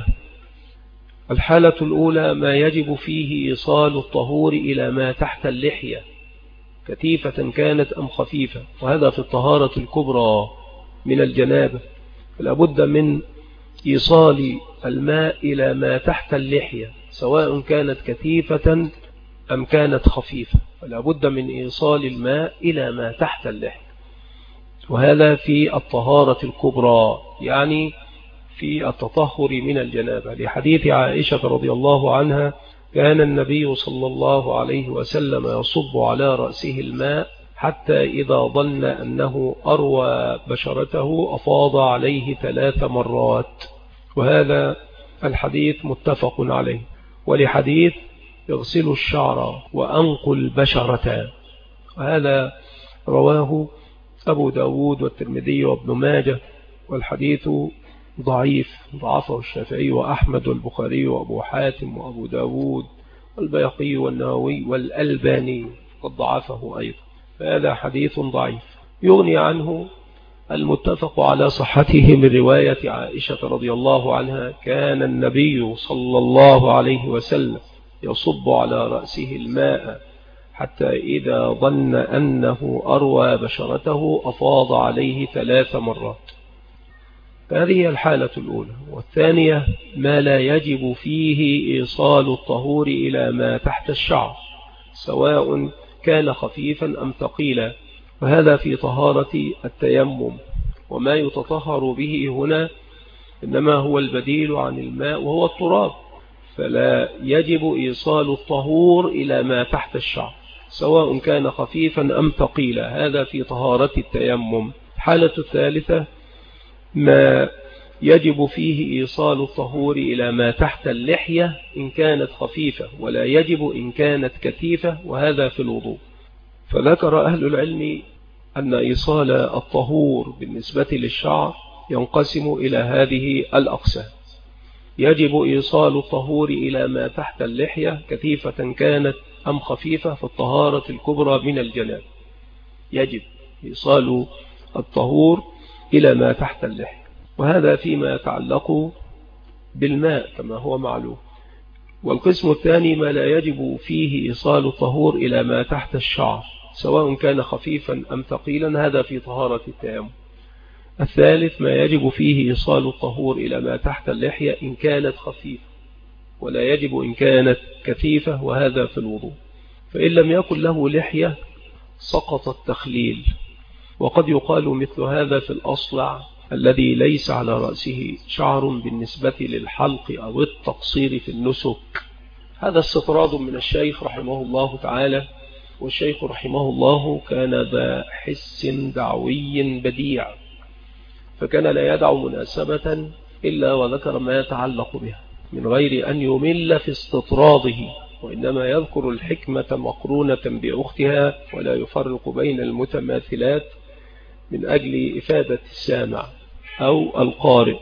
الحالة الأولى ما يجب فيه إيصال الطهور إلى ما تحت اللحية كثيفة كانت أم خفيفة، وهذا في الطهارة الكبرى من الجنابة، فلا بد من إيصال الماء إلى ما تحت اللحية سواء كانت كثيفة أم كانت خفيفة، فلا بد من إيصال الماء إلى ما تحت اللحية، وهذا في الطهارة الكبرى يعني في التطهر من الجنابة. لحديث عائشة رضي الله عنها: كان النبي صلى الله عليه وسلم يصب على رأسه الماء حتى إذا ظن أنه أروى بشرته أفاض عليه 3 مرات، وهذا الحديث متفق عليه. ولحديث: يغسل الشعر وأنقل البشرة، وهذا رواه أبو داود والترمذي وابن ماجه، والحديث ضعيف، ضعفه الشافعي وأحمد والبخاري وأبو حاتم وأبو داود والبيقي والنووي والألباني قد ضعفه أيضا، فهذا حديث ضعيف. يغني عنه المتفق على صحته من رواية عائشة رضي الله عنها: كان النبي صلى الله عليه وسلم يصب على رأسه الماء حتى إذا ظن أنه أروى بشرته أفاض عليه 3 مرات. هذه الحالة الأولى. والثانية ما لا يجب فيه إيصال الطهور إلى ما تحت الشعر سواء كان خفيفا أم ثقيلا، وهذا في طهارة التيمم. وما يتطهر به هنا إنما هو البديل عن الماء وهو التراب، فلا يجب إيصال الطهور إلى ما تحت الشعر سواء كان خفيفا أم ثقيلا، هذا في طهارة التيمم. الحالة الثالثة ما يجب فيه إيصال الطهور إلى ما تحت اللحية إن كانت خفيفة، ولا يجب إن كانت كثيفة، وهذا في الوضوء. فذكر أهل العلم أن إيصال الطهور بالنسبة للشعر ينقسم إلى هذه الأقسام: يجب إيصال الطهور إلى ما تحت اللحية كثيفة كانت أم خفيفة في الطهارة الكبرى من الجنابة، يجب إيصال الطهور إلى ما تحت اللحية، وهذا فيما يتعلق بالماء كما هو معلوم. والقسم الثاني ما لا يجب فيه إيصال الطهور إلى ما تحت الشعر سواء كان خفيفا أم ثقيلا، هذا في طهارة التيمم. الثالث ما يجب فيه إيصال الطهور إلى ما تحت اللحية إن كانت خفيفة، ولا يجب إن كانت كثيفة، وهذا في الوضوء. فإن لم يكن له لحية سقط التخليل. وقد يقال مثل هذا في الأصلع الذي ليس على رأسه شعر بالنسبة للحلق أو التقصير في النسك. هذا استطراد من الشيخ رحمه الله تعالى، والشيخ رحمه الله كان ذا حس دعوي بديع، فكان لا يدع مناسبة إلا وذكر ما يتعلق بها من غير أن يمل في استطراده، وإنما يذكر الحكمة مقرونة بأختها ولا يفرق بين المتماثلات من أجل إفادة السامع أو القارئ.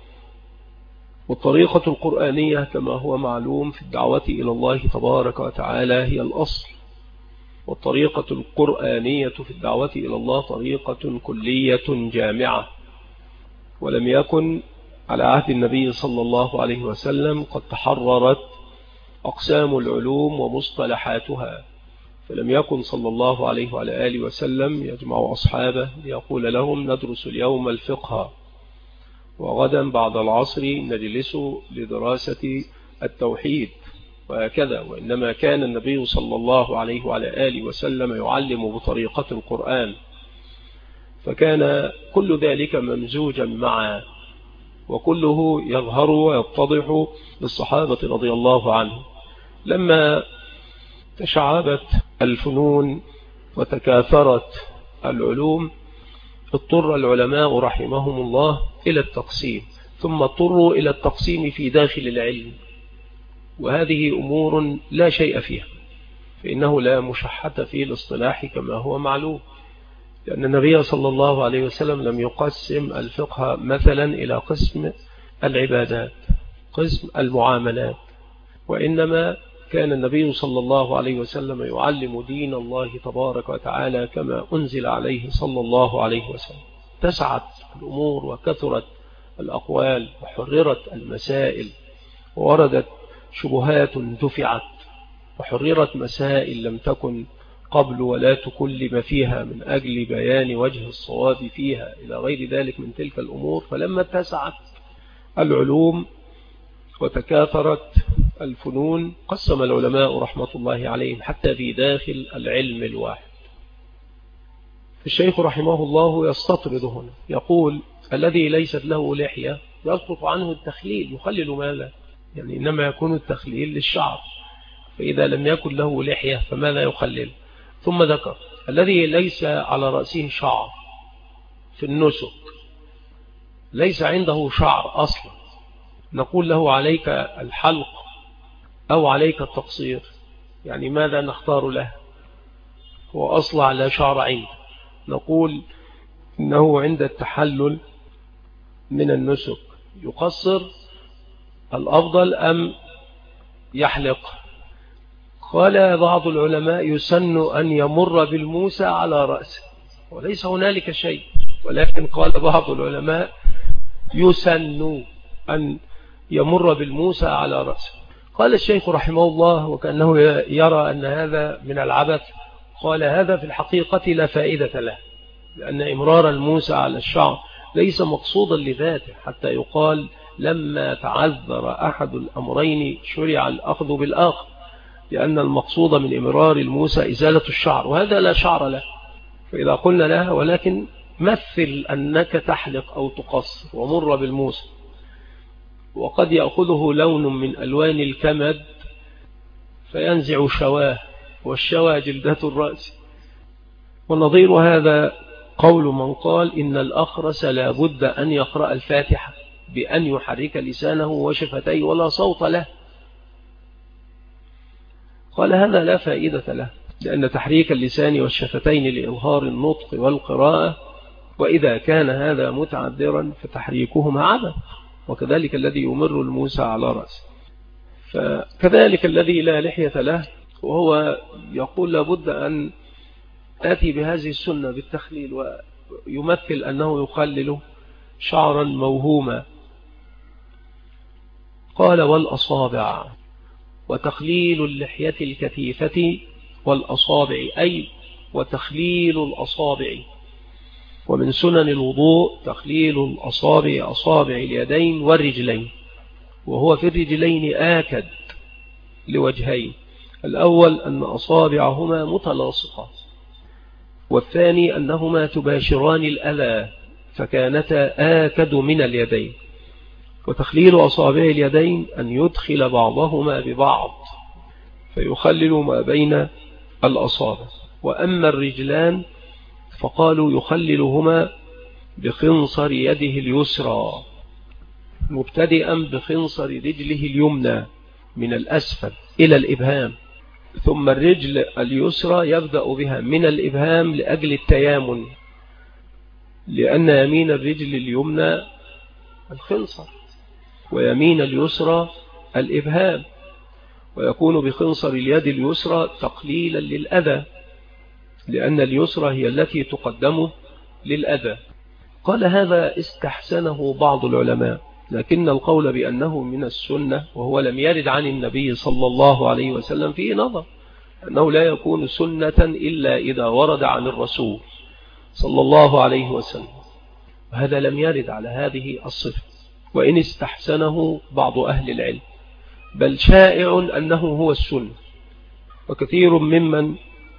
والطريقة القرآنية كما هو معلوم في الدعوة إلى الله تبارك وتعالى هي الأصل، والطريقة القرآنية في الدعوة إلى الله طريقة كلية جامعة، ولم يكن على عهد النبي صلى الله عليه وسلم قد تحررت أقسام العلوم ومصطلحاتها، فلم يكن صلى الله عليه وعلى آله وسلم يجمع أصحابه ليقول لهم ندرس اليوم الفقه وغدا بعد العصر نجلس لدراسة التوحيد وهكذا، وإنما كان النبي صلى الله عليه وعلى آله وسلم يعلم بطريقة القرآن، فكان كل ذلك ممزوجا معا وكله يظهر ويتضح للصحابة رضي الله عنهم. لما تشعبت الفنون وتكاثرت العلوم اضطر العلماء رحمهم الله إلى التقسيم، ثم اضطروا إلى التقسيم في داخل العلم، وهذه أمور لا شيء فيها، فإنه لا مشحة في الاصطلاح كما هو معلوم، لأن النبي صلى الله عليه وسلم لم يقسم الفقه مثلا إلى قسم العبادات، قسم المعاملات، وإنما كان النبي صلى الله عليه وسلم يعلم دين الله تبارك وتعالى كما أنزل عليه صلى الله عليه وسلم. تسعت الأمور وكثرت الأقوال وحررت المسائل ووردت شبهات دفعت وحررت مسائل لم تكن قبل ولا تكلم فيها من أجل بيان وجه الصواب فيها إلى غير ذلك من تلك الأمور. فلما اتسعت العلوم وتكاثرت الفنون قسم العلماء رحمة الله عليهم حتى في داخل العلم الواحد. الشيخ رحمه الله يستطرد هنا يقول الذي ليست له لحية يسقط عنه التخليل. يخلل ماذا؟ يعني إنما يكون التخليل للشعر، فإذا لم يكن له لحية فماذا يخلل؟ ثم ذكر الذي ليس على رأسه شعر في النسك، ليس عنده شعر أصلا، نقول له عليك الحلق أو عليك التقصير، يعني ماذا نختار له؟ هو أصلا على شعر عنده، نقول إنه عند التحلل من النسك يقصر الأفضل أم يحلق؟ قال بعض العلماء يسن أن يمر بالموسى على رأسه، وليس هنالك شيء، ولكن قال بعض العلماء يسن أن يمر بالموسى على رأسه. قال الشيخ رحمه الله وكأنه يرى أن هذا من العبث، قال هذا في الحقيقة لا فائدة له، لأن إمرار الموسى على الشعر ليس مقصودا لذاته حتى يقال لما تعذر أحد الأمرين شرع الأخذ بالآخر، لأن المقصود من إمرار الموسى إزالة الشعر، وهذا لا شعر له. فإذا قلنا لها ولكن مثل أنك تحلق أو تقصر ومر بالموسى، وقد يأخذه لون من ألوان الكمد فينزع شواه، والشوى جلدة الرأس. والنظير هذا قول من قال إن الأخرس لا بد أن يقرأ الفاتحة بأن يحرك لسانه وشفتيه ولا صوت له. قال هذا لا فائدة له، لأن تحريك اللسان والشفتين لإظهار النطق والقراءة، وإذا كان هذا متعذرا فتحريكهما عبث، وكذلك الذي يمر الموسى على رأسه. فكذلك الذي لا لحية له وهو يقول لابد أن آتي بهذه السنة بالتخليل، ويمثل أنه يخلل شعرا موهوما. قال والأصابع، وتخليل اللحية الكثيفة والأصابع، أي وتخليل الأصابع. ومن سنن الوضوء تخليل الأصابع، أصابع اليدين والرجلين، وهو في الرجلين آكد لوجهين: الأول أن أصابعهما متلاصقة، والثاني أنهما تباشران الأذى فكانتا آكد من اليدين. وتخليل أصابع اليدين أن يدخل بعضهما ببعض فيخلل ما بين الأصابع. وأما الرجلان فقالوا يخللهما بخنصر يده اليسرى، مبتدئا بخنصر رجله اليمنى من الأسفل إلى الإبهام، ثم الرجل اليسرى يبدأ بها من الإبهام لأجل التيامن، لأن يمين الرجل اليمنى الخنصر ويمين اليسرى الإبهام، ويكون بخنصر اليد اليسرى تقليلا للأذى، لأن اليسرى هي التي تقدم للأذى. قال هذا استحسنه بعض العلماء، لكن القول بأنه من السنة وهو لم يرد عن النبي صلى الله عليه وسلم فيه نظر، أنه لا يكون سنة إلا إذا ورد عن الرسول صلى الله عليه وسلم، وهذا لم يرد على هذه الصفة، وإن استحسنه بعض أهل العلم، بل شائع أنه هو السنة. وكثير ممن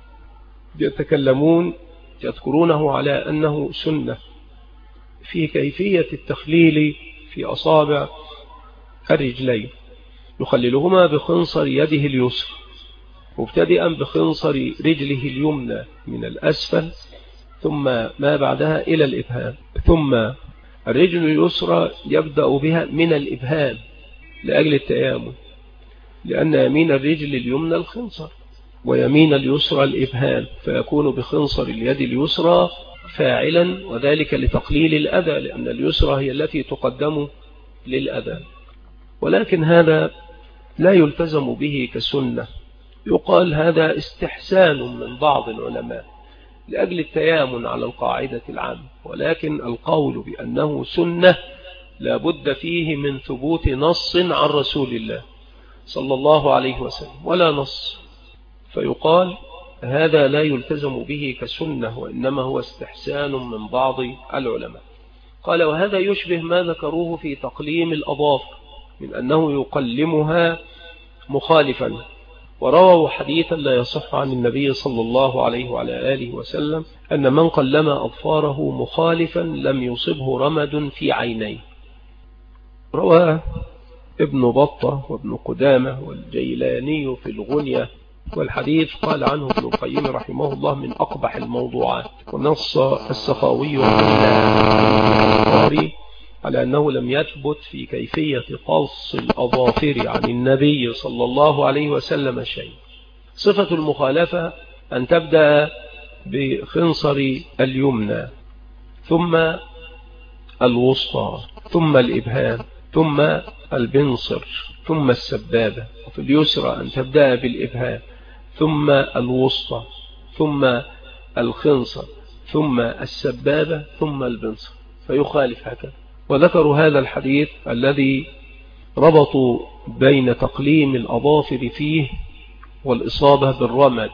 يتكلمون يذكرونه على أنه سنة في كيفية التخليل في أصابع الرجلين، يخللهما بخنصر يده اليسرى مبتدئا بخنصر رجله اليمنى من الأسفل ثم ما بعدها إلى الإبهام، ثم الرجل اليسرى يبدأ بها من الإبهام لأجل التيامن، لأن يمين الرجل اليمنى الخنصر ويمين اليسرى الإبهام، فيكون بخنصر اليد اليسرى فاعلا، وذلك لتقليل الأذى، لأن اليسرى هي التي تقدم للأذى. ولكن هذا لا يلتزم به كسنة، يقال هذا استحسان من بعض العلماء لأجل التيامن على القاعدة العامة، ولكن القول بأنه سنة لا بد فيه من ثبوت نص عن رسول الله صلى الله عليه وسلم ولا نص، فيقال هذا لا يلتزم به كسنة، وإنما هو استحسان من بعض العلماء. قال وهذا يشبه ما ذكروه في تقليم الأظافر من أنه يقلمها مخالفا، ورووا حديثا لا يصح عن النبي صلى الله عليه وعلى آله وسلم أن من قلم أظفاره مخالفا لم يصبه رمد في عينيه. رواه ابن بطة وابن قدامة والجيلاني في الغنية، والحديث قال عنه ابن القيم رحمه الله من أقبح الموضوعات. ونص السخاوي على أنه لم يثبت في كيفية قص الأظافر عن النبي صلى الله عليه وسلم شيء. صفة المخالفة أن تبدأ بخنصر اليمنى ثم الوسطى ثم الإبهام ثم البنصر ثم السبابة، وفي اليسرى أن تبدأ بالإبهام ثم الوسطى ثم الخنصر ثم السبابة ثم البنصر، فيخالف هكذا. وذكروا هذا الحديث الذي ربطوا بين تقليم الأظافر فيه والإصابة بالرمد،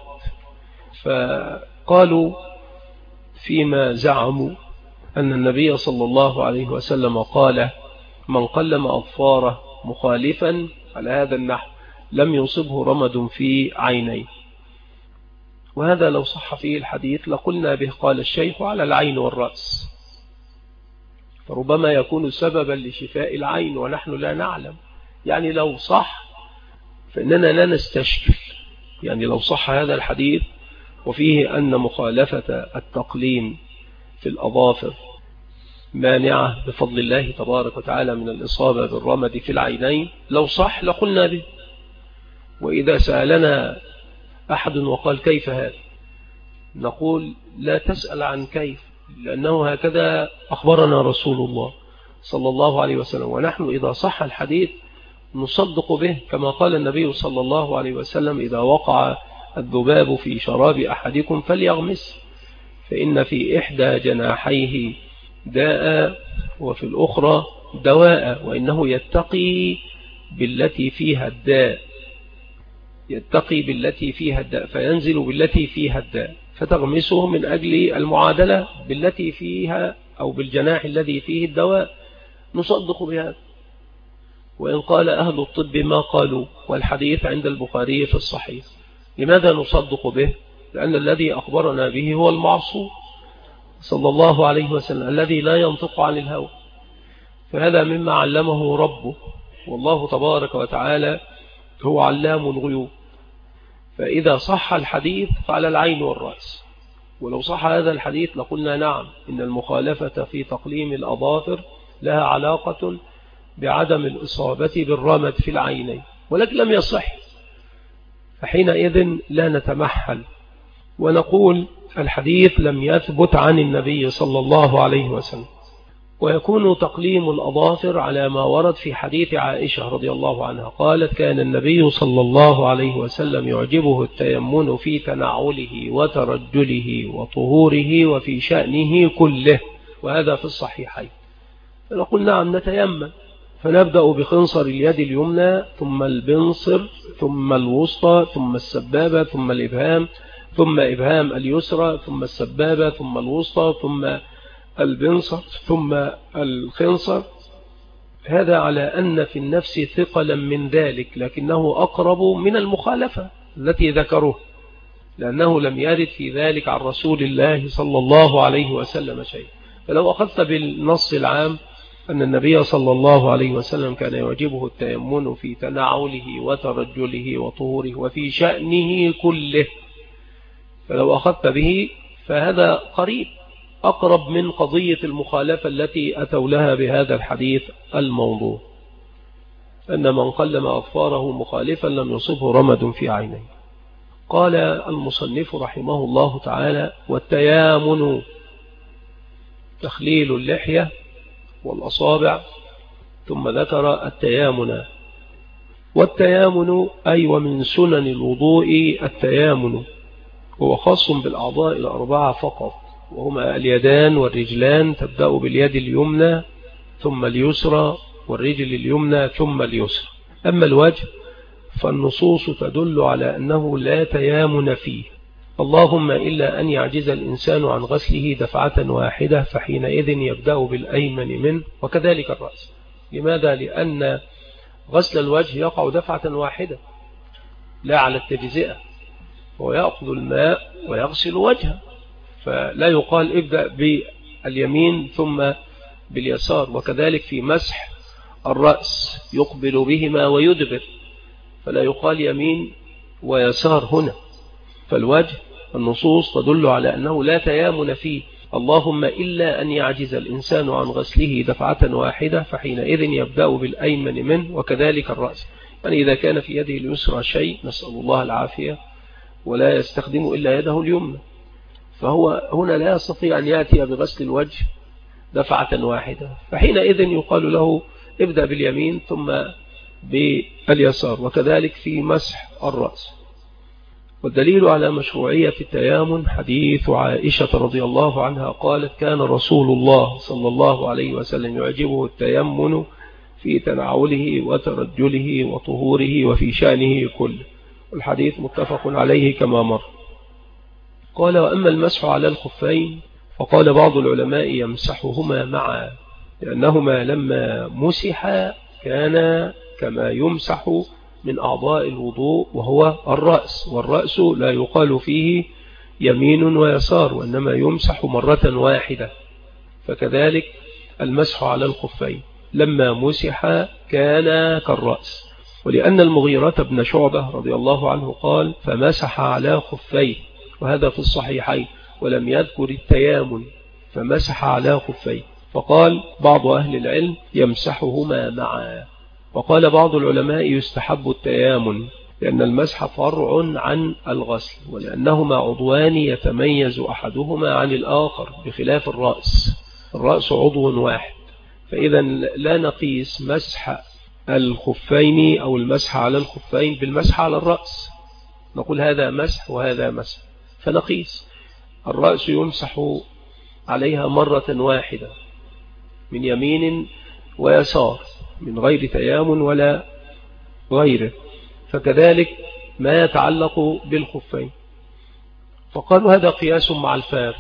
فقالوا فيما زعموا أن النبي صلى الله عليه وسلم قال من قلم أظفاره مخالفا على هذا النحو لم يصبه رمد في عينيه، وهذا لو صح فيه الحديث لقلنا به قال الشيخ على العين والرأس، فربما يكون سببا لشفاء العين ونحن لا نعلم. يعني لو صح فإننا لا نستشكل، يعني لو صح هذا الحديث وفيه أن مخالفة التقليم في الأظافر مانعة بفضل الله تبارك وتعالى من الإصابة بالرمد في العينين، لو صح لقلنا به. وإذا سألنا أحد وقال كيف هذا، نقول لا تسأل عن كيف، لأنه هكذا أخبرنا رسول الله صلى الله عليه وسلم، ونحن إذا صح الحديث نصدق به، كما قال النبي صلى الله عليه وسلم إذا وقع الذباب في شراب أحدكم فليغمس، فإن في إحدى جناحيه داء وفي الأخرى دواء، وإنه يتقي بالتي فيها الداء، يتقي بالتي فيها الداء فينزل بالتي فيها الداء، فتغمسه من أجل المعادلة بالتي فيها أو بالجناح الذي فيه الدواء، نصدق بهذا. وإن قال أهل الطب ما قالوا، والحديث عند البخاري في الصحيح، لماذا نصدق به؟ لأن الذي أخبرنا به هو المعصوم صلى الله عليه وسلم الذي لا ينطق عن الهوى، فهذا مما علمه ربه، والله تبارك وتعالى هو علام الغيوب. فإذا صح الحديث فعلى العين والرأس. ولو صح هذا الحديث لقلنا نعم إن المخالفة في تقليم الأظافر لها علاقة بعدم الإصابة بالرمد في العينين، ولكن لم يصح، فحينئذ لا نتمحل ونقول الحديث لم يثبت عن النبي صلى الله عليه وسلم. ويكون تقليم الأظافر على ما ورد في حديث عائشة رضي الله عنها قالت كان النبي صلى الله عليه وسلم يعجبه التيمن في تنعله وترجله وطهوره وفي شأنه كله، وهذا في الصحيحين. فنقول نعم نتيمن، فنبدأ بخنصر اليد اليمنى ثم البنصر ثم الوسطى ثم السبابة ثم الإبهام ثم إبهام اليسرى ثم السبابة ثم الوسطى ثم البنصر ثم الخنصر. هذا على أن في النفس ثقلا من ذلك، لكنه أقرب من المخالفة التي ذكروه، لأنه لم يرد في ذلك عن رسول الله صلى الله عليه وسلم شيء. فلو أخذت بالنص العام أن النبي صلى الله عليه وسلم كان يعجبه التيمن في تنعله وترجله وطهوره وفي شأنه كله، فلو أخذت به فهذا قريب أقرب من قضية المخالفة التي أتوا لها بهذا الحديث الموضوع، أن من قلم أظفاره مخالفا لم يصبه رمد في عينيه. قال المصنف رحمه الله تعالى: والتيامن تخليل اللحية والأصابع، ثم ذكر التيامن. والتيامن أي ومن سنن الوضوء التيامن، هو خاص بالأعضاء الأربعة فقط، وهما اليدان والرجلان، تبدأ باليد اليمنى ثم اليسرى والرجل اليمنى ثم اليسرى. أما الوجه فالنصوص تدل على أنه لا تيامن فيه، اللهم إلا أن يعجز الإنسان عن غسله دفعة واحدة فحينئذ يبدأ بالأيمن منه، وكذلك الرأس. لماذا؟ لأن غسل الوجه يقع دفعة واحدة لا على التجزئة، ويأخذ الماء ويغسل وجهه، فلا يقال ابدأ باليمين ثم باليسار. وكذلك في مسح الرأس يقبل بهما ويدبر، فلا يقال يمين ويسار هنا. فالوجه النصوص تدل على أنه لا تيامن فيه، اللهم إلا أن يعجز الإنسان عن غسله دفعة واحدة فحينئذ يبدأ بالأيمن منه، وكذلك الرأس. يعني إذا كان في يده اليسرى شيء نسأل الله العافية ولا يستخدم إلا يده اليمنى، فهو هنا لا يستطيع أن يأتي بغسل الوجه دفعة واحدة، فحينئذ يقال له ابدأ باليمين ثم باليسار، وكذلك في مسح الرأس. والدليل على مشروعية التيامن حديث عائشة رضي الله عنها قالت كان رسول الله صلى الله عليه وسلم يعجبه التيمن في تنعله وترجله وطهوره وفي شأنه كله، والحديث متفق عليه كما مر. قال: وأما المسح على الخفين فقال بعض العلماء يمسحهما معا، لأنهما لما مسحا كان كما يمسح من أعضاء الوضوء وهو الرأس، والرأس لا يقال فيه يمين ويسار، وإنما يمسح مرة واحدة، فكذلك المسح على الخفين لما مسح كان كالرأس. ولأن المغيرة بن شعبة رضي الله عنه قال: فمسح على خفيه، وهذا في الصحيحين، ولم يذكر التيامن، فمسح على خفيه. فقال بعض أهل العلم يمسحهما معا. وقال بعض العلماء يستحب التيامن، لأن المسح فرع عن الغسل، ولأنهما عضوان يتميز أحدهما عن الآخر بخلاف الرأس، الرأس عضو واحد، فإذا لا نقيس مسح الخفين أو المسح على الخفين بالمسح على الرأس، نقول هذا مسح وهذا مسح، فنقيس. الرأس يمسح عليها مرة واحدة من يمين ويسار من غير تيامن ولا غيره، فكذلك ما يتعلق بالخفين. فقالوا هذا قياس مع الفارق،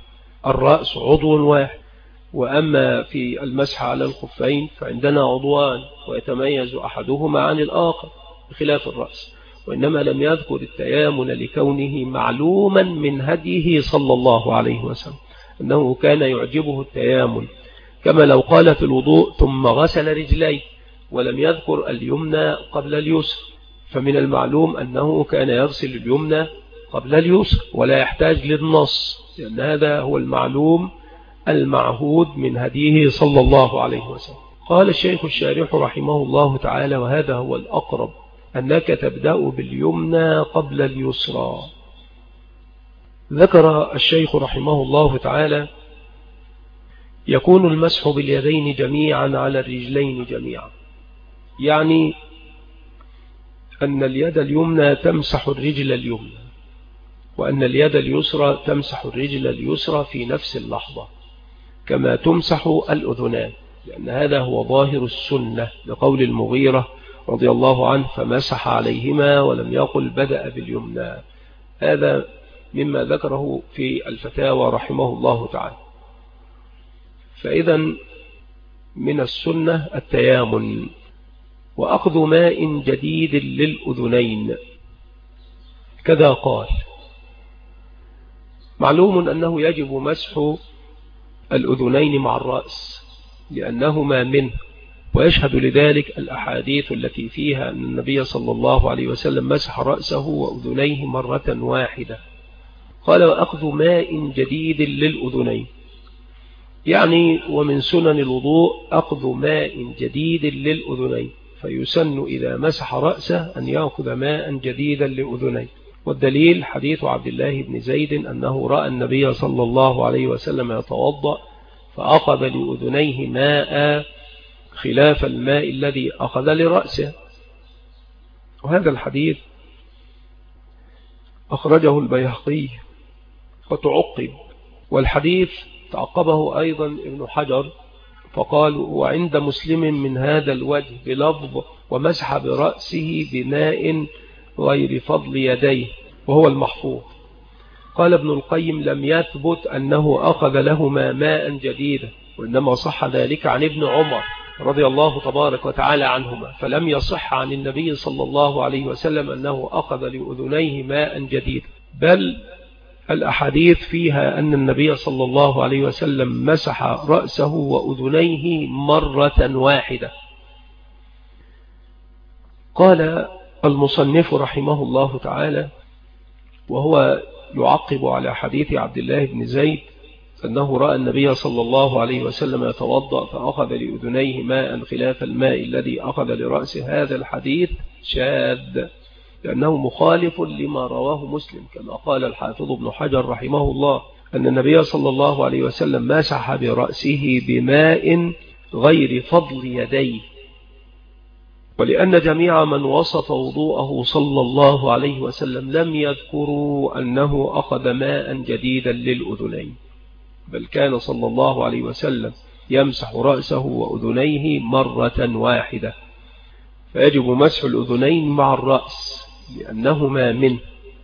الرأس عضو واحد، وأما في المسح على الخفين فعندنا عضوان ويتميز أحدهما عن الآخر بخلاف الرأس، وإنما لم يذكر التيامن لكونه معلوما من هديه صلى الله عليه وسلم أنه كان يعجبه التيامن، كما لو قال في الوضوء ثم غسل رجليه ولم يذكر اليمنى قبل اليسر، فمن المعلوم أنه كان يغسل اليمنى قبل اليسرى ولا يحتاج للنص، لأن هذا هو المعلوم المعهود من هديه صلى الله عليه وسلم. قال الشيخ الشارح رحمه الله تعالى: وهذا هو الأقرب، أنك تبدأ باليمنى قبل اليسرى. ذكر الشيخ رحمه الله تعالى: يكون المسح باليدين جميعا على الرجلين جميعا، يعني أن اليد اليمنى تمسح الرجل اليمنى، وأن اليد اليسرى تمسح الرجل اليسرى في نفس اللحظة، كما تمسح الأذنان، لأن هذا هو ظاهر السنة، لقول المغيرة رضي الله عنه: فمسح عليهما ولم يقل بدأ باليمنى. هذا مما ذكره في الفتاوى رحمه الله تعالى. فإذا من السنة التيامن وأخذ ماء جديد للأذنين، كذا قال. معلوم أنه يجب مسح الأذنين مع الرأس لأنهما منه، ويشهد لذلك الأحاديث التي فيها أن النبي صلى الله عليه وسلم مسح رأسه وأذنيه مرة واحدة. قال: وأخذ ماء جديد للأذنين، يعني ومن سنن الوضوء أخذ ماء جديد للأذنين، فيسن إذا مسح رأسه أن يأخذ ماء جديدا لأذنيه. والدليل حديث عبد الله بن زيد أنه رأى النبي صلى الله عليه وسلم يتوضأ فأخذ لأذنيه ماء خلاف الماء الذي أخذ لرأسه. وهذا الحديث أخرجه البيهقي وتعقب، والحديث تعقبه أيضا ابن حجر فقال: وعند مسلم من هذا الوجه بلفظ: ومسح برأسه بماء غير فضل يديه، وهو المحفوظ. قال ابن القيم: لم يثبت أنه أخذ لهما ماء جديدا، وإنما صح ذلك عن ابن عمر رضي الله تبارك وتعالى عنهما، فلم يصح عن النبي صلى الله عليه وسلم أنه أخذ لأذنيه ماء جديدا، بل الأحاديث فيها أن النبي صلى الله عليه وسلم مسح رأسه وأذنيه مرة واحدة. قال المصنف رحمه الله تعالى، وهو يعقب على حديث عبد الله بن زيد أنه رأى النبي صلى الله عليه وسلم يتوضأ فأخذ لأذنيه ماء خلاف الماء الذي أخذ لرأسه: هذا الحديث شاذ، لأنه مخالف لما رواه مسلم، كما قال الحافظ ابن حجر رحمه الله أن النبي صلى الله عليه وسلم مسح برأسه بماء غير فضل يديه. ولأن جميع من وصف وضوءه صلى الله عليه وسلم لم يذكروا أنه أخذ ماء جديدا للأذنين، بل كان صلى الله عليه وسلم يمسح رأسه وأذنيه مرة واحدة، فيجب مسح الأذنين مع الرأس لأنهما منه.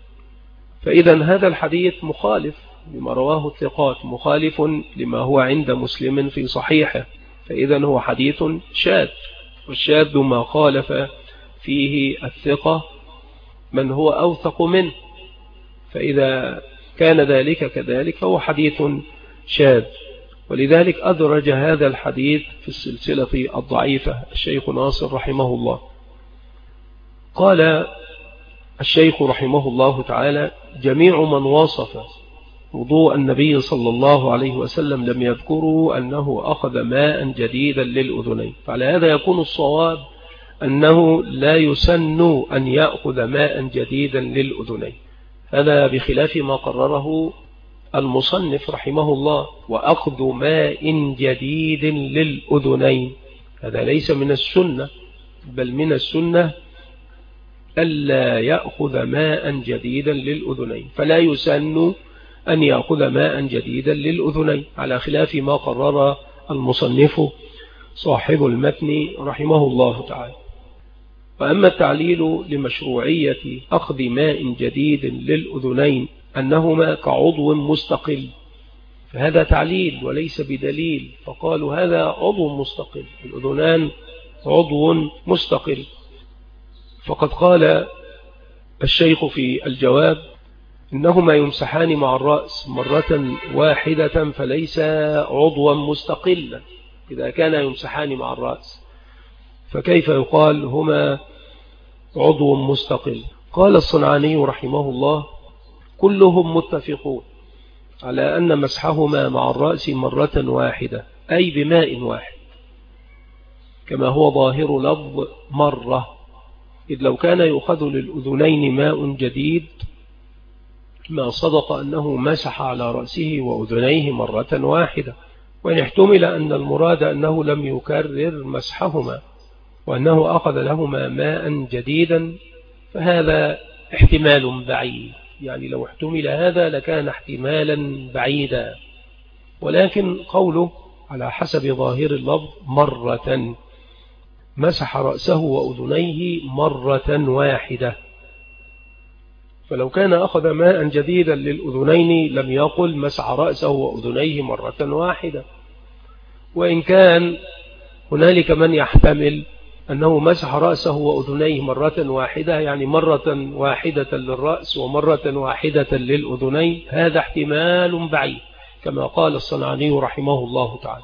فإذا هذا الحديث مخالف لما رواه الثقات، مخالف لما هو عند مسلم في صحيحه، فإذا هو حديث شاذ، والشاذ ما خالف فيه الثقة من هو أوثق منه، فإذا كان ذلك كذلك فهو حديث شاذ. ولذلك أدرج هذا الحديث في السلسلة الضعيفة الشيخ ناصر رحمه الله. قال الشيخ رحمه الله تعالى: جميع من وصف وضوء النبي صلى الله عليه وسلم لم يذكروا أنه أخذ ماء جديدا للأذنين، فعلى هذا يكون الصواب أنه لا يسن أن يأخذ ماء جديدا للأذنين، هذا بخلاف ما قرره المصنف رحمه الله: وأخذ ماء جديد للأذنين. هذا ليس من السنة، بل من السنة ألا يأخذ ماء جديدا للأذنين، فلا يسن أن يأخذ ماء جديدا للأذنين، على خلاف ما قرر المصنف صاحب المتن رحمه الله تعالى. وأما التعليل لمشروعية أخذ ماء جديد للأذنين أنهما كعضو مستقل، فهذا تعليل وليس بدليل، فقالوا هذا عضو مستقل، الأذنان عضو مستقل. فقد قال الشيخ في الجواب: إنهما يمسحان مع الرأس مرة واحدة، فليس عضوا مستقلا إذا كان يمسحان مع الرأس، فكيف يقال هما عضو مستقل. قال الصنعاني رحمه الله: كلهم متفقون على أن مسحهما مع الرأس مرة واحدة، أي بماء واحد، كما هو ظاهر لفظ مرة، إذ لو كان يؤخذ للأذنين ماء جديد ما صدق أنه مسح على رأسه وأذنيه مرة واحدة. وإن احتمل أن المراد أنه لم يكرر مسحهما وأنه أخذ لهما ماء جديدا فهذا احتمال بعيد، يعني لو احتمل هذا لكان احتمالا بعيدا، ولكن قوله على حسب ظاهر اللفظ مرة، مسح رأسه وأذنيه مرة واحدة، فلو كان أخذ ماء جديدا للأذنين لم يقل مسح رأسه وأذنيه مرة واحدة. وإن كان هنالك من يحتمل أنه مسح رأسه وأذنيه مرة واحدة، يعني مرة واحدة للرأس ومرة واحدة للأذنين، هذا احتمال بعيد، كما قال الصنعاني رحمه الله تعالى: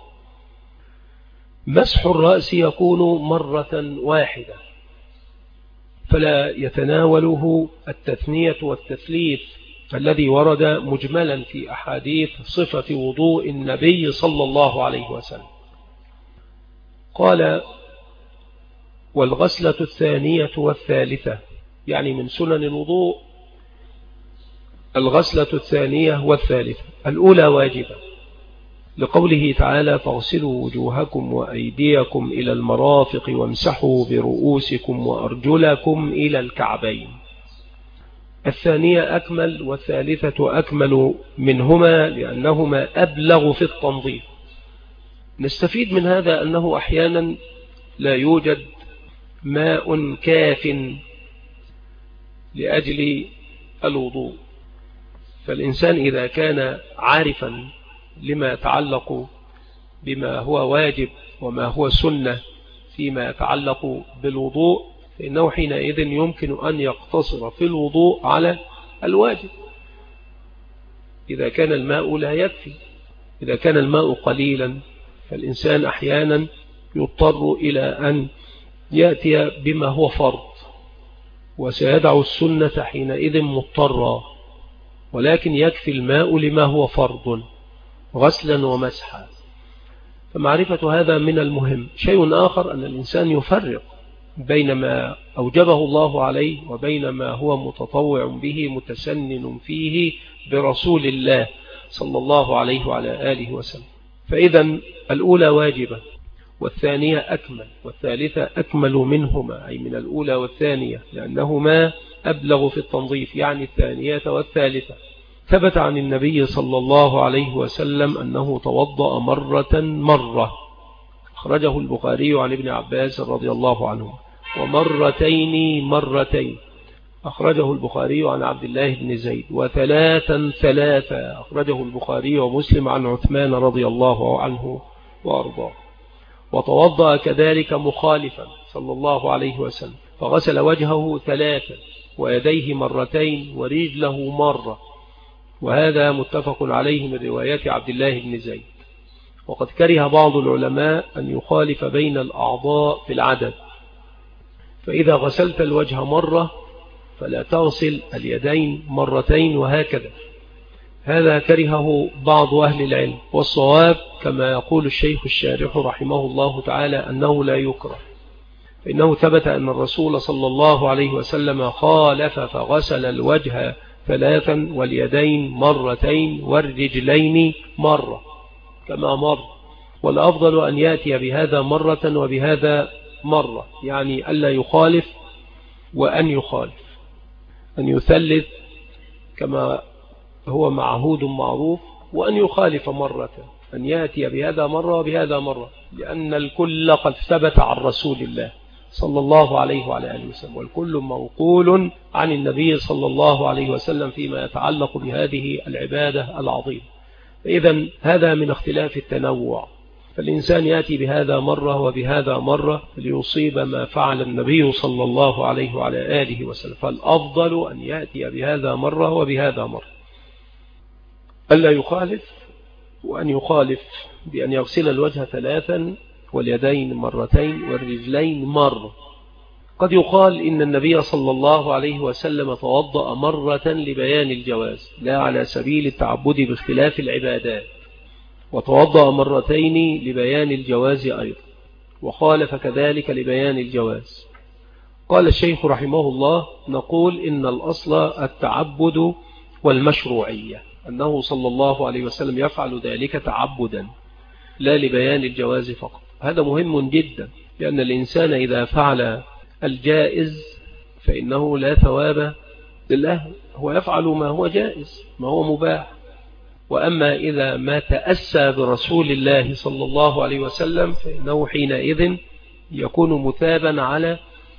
مسح الرأس يكون مرة واحدة، فلا يتناوله التثنية والتثليث الذي ورد مجملا في أحاديث صفة وضوء النبي صلى الله عليه وسلم. قال: والغسلة الثانية والثالثة، يعني من سنن الوضوء الغسلة الثانية والثالثة. الأولى واجبة لقوله تعالى: فاغسلوا وجوهكم وأيديكم إلى المرافق وامسحوا برؤوسكم وأرجلكم إلى الكعبين. الثانية أكمل والثالثة أكمل منهما لأنهما أبلغ في التنظيف. نستفيد من هذا أنه أحيانا لا يوجد ماء كاف لأجل الوضوء، فالإنسان إذا كان عارفا لما يتعلق بما هو واجب وما هو سنة فيما يتعلق بالوضوء فإنه حينئذ يمكن أن يقتصر في الوضوء على الواجب. إذا كان الماء لا يكفي، إذا كان الماء قليلا فالإنسان أحيانا يضطر إلى أن يأتي بما هو فرض، وسيدع السنة حينئذ مضطرا، ولكن يكفي الماء لما هو فرض غسلا ومسحا. فمعرفة هذا من المهم. شيء آخر أن الإنسان يفرق بين ما أوجبه الله عليه وبين ما هو متطوع به متسنن فيه برسول الله صلى الله عليه وعلى آله وسلم. فإذا الأولى واجبة والثانية أكمل والثالثة أكمل منهما، أي من الأولى والثانية، لأنهما أبلغ في التنظيف، يعني الثانية والثالثة. ثبت عن النبي صلى الله عليه وسلم أنه توضأ مرة، أخرجه البخاري عن ابن عباس رضي الله عنه، ومرتين، أخرجه البخاري عن عبد الله بن زيد، وثلاثا، أخرجه البخاري ومسلم عن عثمان رضي الله عنه وأرضاه. وتوضأ كذلك مخالفا صلى الله عليه وسلم، فغسل وجهه 3 ويديه 2 ورجله مرة، وهذا متفق عليه من روايات عبد الله بن زيد. وقد كره بعض العلماء أن يخالف بين الأعضاء في العدد، فإذا غسلت الوجه مرة فلا تغسل اليدين 2 وهكذا. هذا كرهه بعض أهل العلم، والصواب كما يقول الشيخ الشارح رحمه الله تعالى أنه لا يكره، فإنه ثبت أن الرسول صلى الله عليه وسلم خالف فغسل الوجه 3 واليدين 2 والرجلين مرة كما مر. والأفضل أن يأتي بهذا مرة وبهذا مرة، يعني ألا يخالف وأن يخالف، أن يثلث كما هو معهود معروف، وأن يخالف مرة، أن يأتي بهذا مرة وبهذا مرة، لأن الكل قد ثبت عن رسول الله صلى الله عليه وعلى آله وسلم، والكل موقول عن النبي صلى الله عليه وسلم فيما يتعلق بهذه العبادة العظيمة. إذن هذا من اختلاف التنوع، فالإنسان يأتي بهذا مرة وبهذا مرة ليصيب ما فعل النبي صلى الله عليه وعلى آله وسلم، فالأفضل أن يأتي بهذا مرة وبهذا مرة، ألا يخالف، وأن يخالف بأن يغسل الوجه 3 واليدين 2 والرجلين مرة. قد يقال إن النبي صلى الله عليه وسلم توضأ مرة لبيان الجواز لا على سبيل التعبد باختلاف العبادات، وتوضأ مرتين لبيان الجواز أيضا، وخالف كذلك لبيان الجواز. قال الشيخ رحمه الله: نقول إن الأصل التعبد والمشروعية، أنه صلى الله عليه وسلم يفعل ذلك تعبدا لا لبيان الجواز فقط. هذا مهم جدا، لأن الإنسان إذا فعل الجائز فإنه لا ثواب لله، هو يفعل ما هو جائز ما هو مباح. وأما إذا ما تأسى برسول الله صلى الله عليه وسلم فإنه حينئذ يكون مثابا على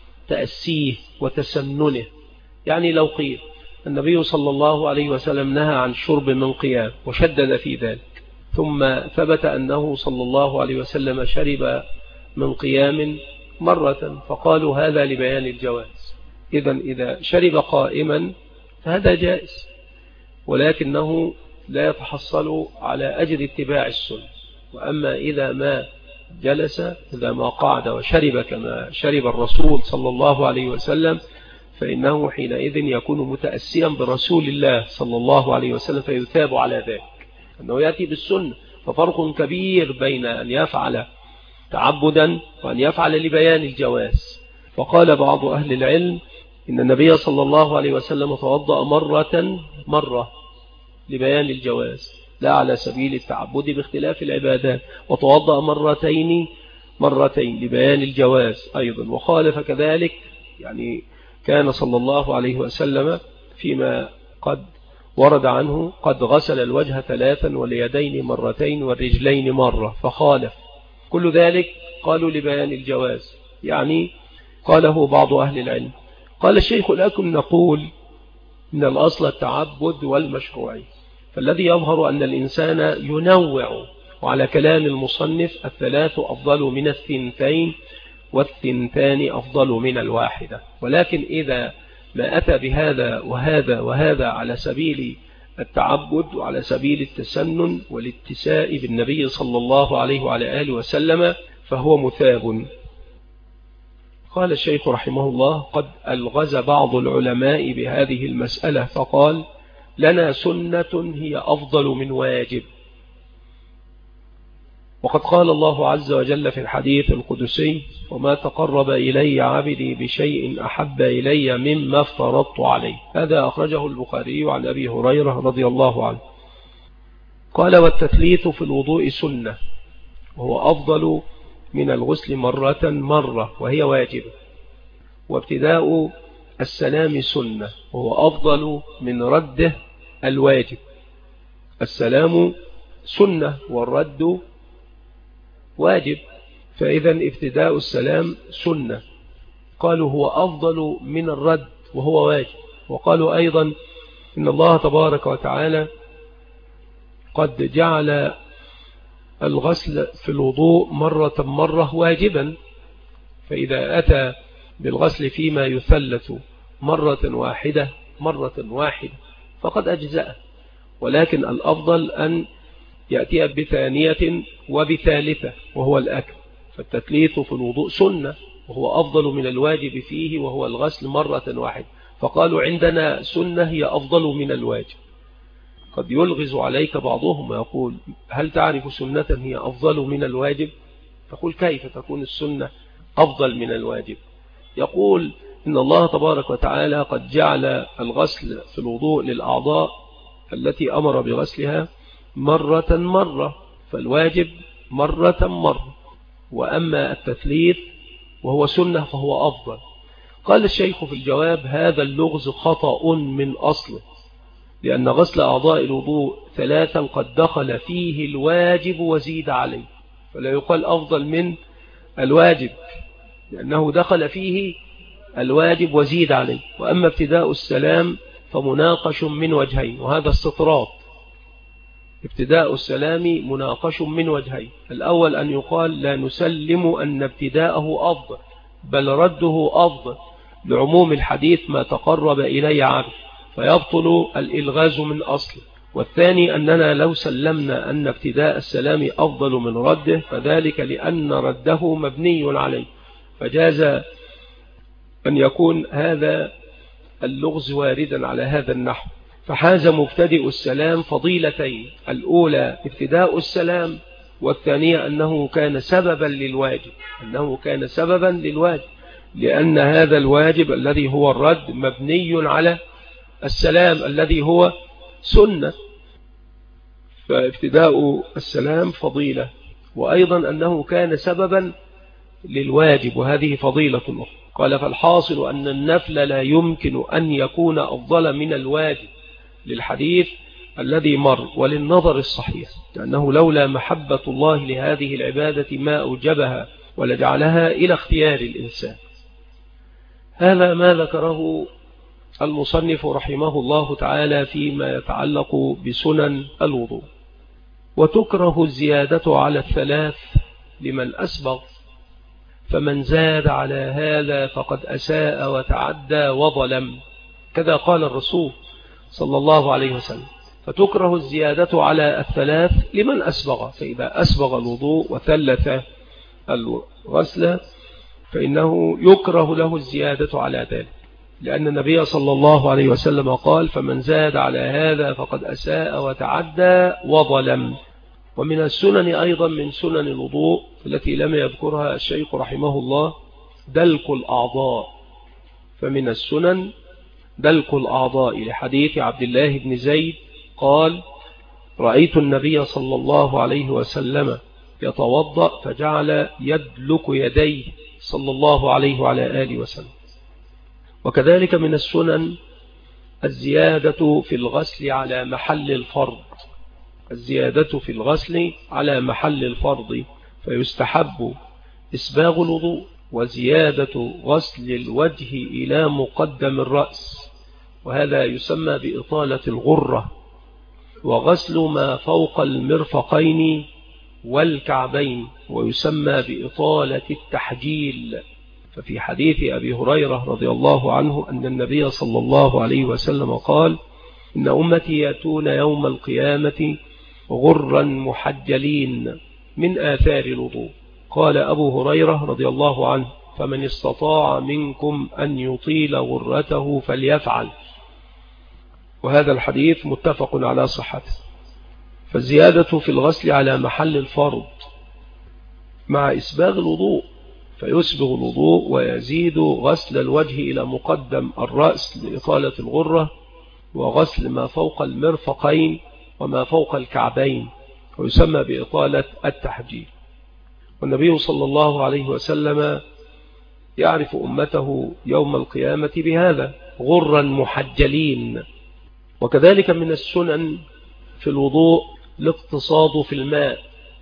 تأسيه وتسننه. يعني لو قيل النبي صلى الله عليه وسلم نهى عن الشرب من قيام وشدد في ذلك، ثم ثبت أنه صلى الله عليه وسلم شرب من قيام مرة، فقالوا هذا لبيان الجواز. إذا شرب قائما فهذا جائز، ولكنه لا يتحصل على أجر اتباع السنة. وأما إذا ما جلس، إذا ما قعد وشرب كما شرب الرسول صلى الله عليه وسلم، فإنه حينئذ يكون متأسيا برسول الله صلى الله عليه وسلم فيثاب على ذلك، أنه يأتي بالسنة. ففرق كبير بين أن يفعل تعبدا وأن يفعل لبيان الجواز. فقال بعض أهل العلم إن النبي صلى الله عليه وسلم توضأ مرة لبيان الجواز لا على سبيل التعبد باختلاف العبادات، وتوضأ مرتين لبيان الجواز أيضا. وخالف كذلك، يعني كان صلى الله عليه وسلم فيما قد ورد عنه قد غسل الوجه 3 واليدين مرتين والرجلين مرة، فخالف. كل ذلك قالوا لبيان الجواز، يعني قاله بعض أهل العلم. قال الشيخ: لكن نقول إن الأصل التعبد والمشروعي، فالذي يظهر أن الإنسان ينوع، وعلى كلام المصنف 3 أفضل من 2 و2 أفضل من 1. ولكن إذا ما أتى بهذا وهذا وهذا على سبيل التعبد وعلى سبيل التسنن والاتساء بالنبي صلى الله عليه وعلى آله وسلم فهو مثاب. قال الشيخ رحمه الله: قد ألغز بعض العلماء بهذه المسألة فقال: لنا سنة هي أفضل من واجب. وقد قال الله عز وجل في الحديث القدسي: وما تقرب إلي عبدي بشيء أحب إلي مما افترضت عليه. هذا أخرجه البخاري عن أبي هريرة رضي الله عنه. قال: والتثليث في الوضوء سنة، وهو أفضل من الغسل مرة وهي واجبة. وابتداء السلام سنة، وهو أفضل من رده الواجب. السلام سنة والرد واجب، فإذا ابتداء السلام سنة. قالوا هو أفضل من الرد وهو واجب. وقالوا أيضا إن الله تبارك وتعالى قد جعل الغسل في الوضوء مرة واجبا، فإذا أتى بالغسل فيما يثلث مرة واحدة فقد أجزأ. ولكن الأفضل أن يأتي بثانية وبثالثة وهو الأكل. فالتثليث في الوضوء سنة، وهو أفضل من الواجب فيه وهو الغسل مرة واحدة. فقالوا عندنا سنة هي أفضل من الواجب. قد يلغز عليك بعضهم ويقول: هل تعرف سنة هي أفضل من الواجب؟ تقول: كيف تكون السنة أفضل من الواجب؟ يقول: إن الله تبارك وتعالى قد جعل الغسل في الوضوء للأعضاء التي أمر بغسلها مرة، فالواجب مرة. وأما التثليث وهو سنة فهو أفضل. قال الشيخ في الجواب: هذا اللغز خطأ من أصله، لأن غسل أعضاء الوضوء 3 قد دخل فيه الواجب وزيد عليه، فلا يقال أفضل من الواجب، لأنه دخل فيه الواجب وزيد عليه. وأما ابتداء السلام فمناقش من وجهين، وهذا استطراد. ابتداء السلام مناقش من وجهين: الأول أن يقال لا نسلم أن ابتداءه أفضل، بل رده أفضل، لعموم الحديث ما تقرب إلي عبد، فيبطل الإلغاز من أصله. والثاني أننا لو سلمنا أن ابتداء السلام أفضل من رده، فذلك لأن رده مبني عليه، فجاز أن يكون هذا اللغز واردا على هذا النحو. فحاز مبتدئ السلام فضيلتين: الأولى ابتداء السلام، والثانية أنه كان سببا للواجب، لأن هذا الواجب الذي هو الرد مبني على السلام الذي هو سنة، فابتداء السلام فضيلة، وأيضا أنه كان سببا للواجب، وهذه فضيلة أخرى. قال: فالحاصل أن النفل لا يمكن أن يكون أفضل من الواجب، للحديث الذي مر وللنظر الصحيح، لأنه لولا محبة الله لهذه العبادة ما أوجبها ولجعلها إلى اختيار الإنسان. هذا ما ذكره المصنف رحمه الله تعالى فيما يتعلق بسنن الوضوء. وتكره الزيادة على 3 لمن أسبغ، فمن زاد على هذا فقد أساء وتعدى وظلم، كذا قال الرسول صلى الله عليه وسلم. فتكره الزيادة على 3 لمن أسبغ، فإذا أسبغ الوضوء وثلث الغسل فإنه يكره له الزيادة على ذلك، لأن النبي صلى الله عليه وسلم قال: فمن زاد على هذا فقد أساء وتعدى وظلم. ومن السنن أيضا من سنن الوضوء التي لم يذكرها الشيخ رحمه الله دلك الأعضاء. فمن السنن دلك الأعضاء، لحديث عبد الله بن زيد قال: رأيت النبي صلى الله عليه وسلم يتوضأ فجعل يدلك يديه صلى الله عليه وعلى آله وسلم. وكذلك من السنن الزيادة في الغسل على محل الفرض، فيستحب إسباغ الوضوء وزيادة غسل الوجه إلى مقدم الرأس، وهذا يسمى بإطالة الغرة، وغسل ما فوق المرفقين والكعبين، ويسمى بإطالة التحجيل. ففي حديث أبي هريرة رضي الله عنه أن النبي صلى الله عليه وسلم قال: إن أمتي يأتون يوم القيامة غرا محجلين من آثار الوضوء. قال أبو هريرة رضي الله عنه: فمن استطاع منكم أن يطيل غرته فليفعل. وهذا الحديث متفق على صحته. فالزيادة في الغسل على محل الفرض مع إسباغ الوضوء، فيسبغ الوضوء ويزيد غسل الوجه إلى مقدم الرأس لإطالة الغرة، وغسل ما فوق المرفقين وما فوق الكعبين، ويسمى بإطالة التحجيل. والنبي صلى الله عليه وسلم يعرف أمته يوم القيامة بهذا: غرا محجلين. وكذلك من السنن في الوضوء الاقتصاد في الماء،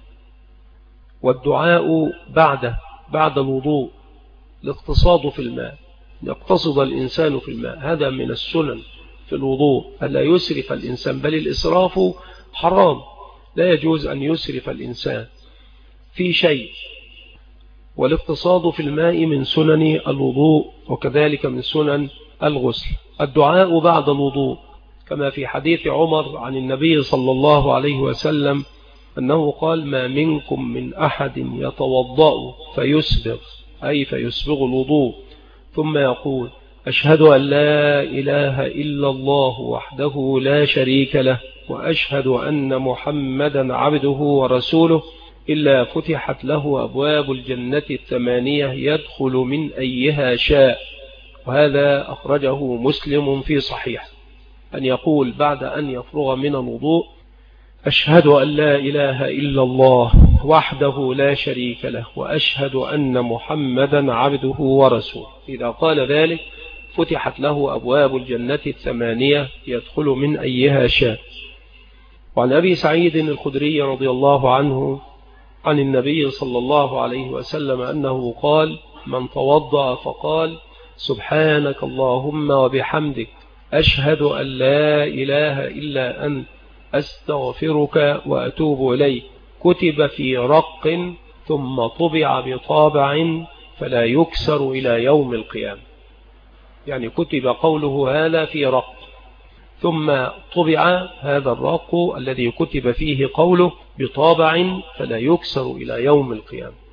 والدعاء بعد الوضوء، الاقتصاد في الماء، يقتصد الإنسان في الماء. هذا من السنن في الوضوء، ألا يسرف الإنسان، بل الإسراف حرام، لا يجوز أن يسرف الإنسان في شيء. والاقتصاد في الماء من سنن الوضوء، وكذلك من سنن الغسل. الدعاء بعد الوضوء، كما في حديث عمر عن النبي صلى الله عليه وسلم أنه قال: ما منكم من أحد يتوضأ فيسبغ، أي فيسبغ الوضوء، ثم يقول: أشهد أن لا إله إلا الله وحده لا شريك له، وأشهد أن محمدا عبده ورسوله، إلا فتحت له أبواب الجنة 8 يدخل من أيها شاء. وهذا أخرجه مسلم في صحيح. أن يقول بعد أن يفرغ من الوضوء: أشهد أن لا إله إلا الله وحده لا شريك له، وأشهد أن محمدا عبده ورسوله. إذا قال ذلك فتحت له أبواب الجنة 8 يدخل من أيها شاء. وعن أبي سعيد الخدري رضي الله عنه عن النبي صلى الله عليه وسلم أنه قال: من توضأ فقال: سبحانك اللهم وبحمدك، أشهد أن لا إله إلا أنت، أستغفرك وأتوب إليك، كتب في رق ثم طبع بطابع فلا يكسر إلى يوم القيامة. يعني كتب قوله هذا في رق، ثم طبع هذا الرق الذي كتب فيه قوله بطابع فلا يكسر إلى يوم القيامة.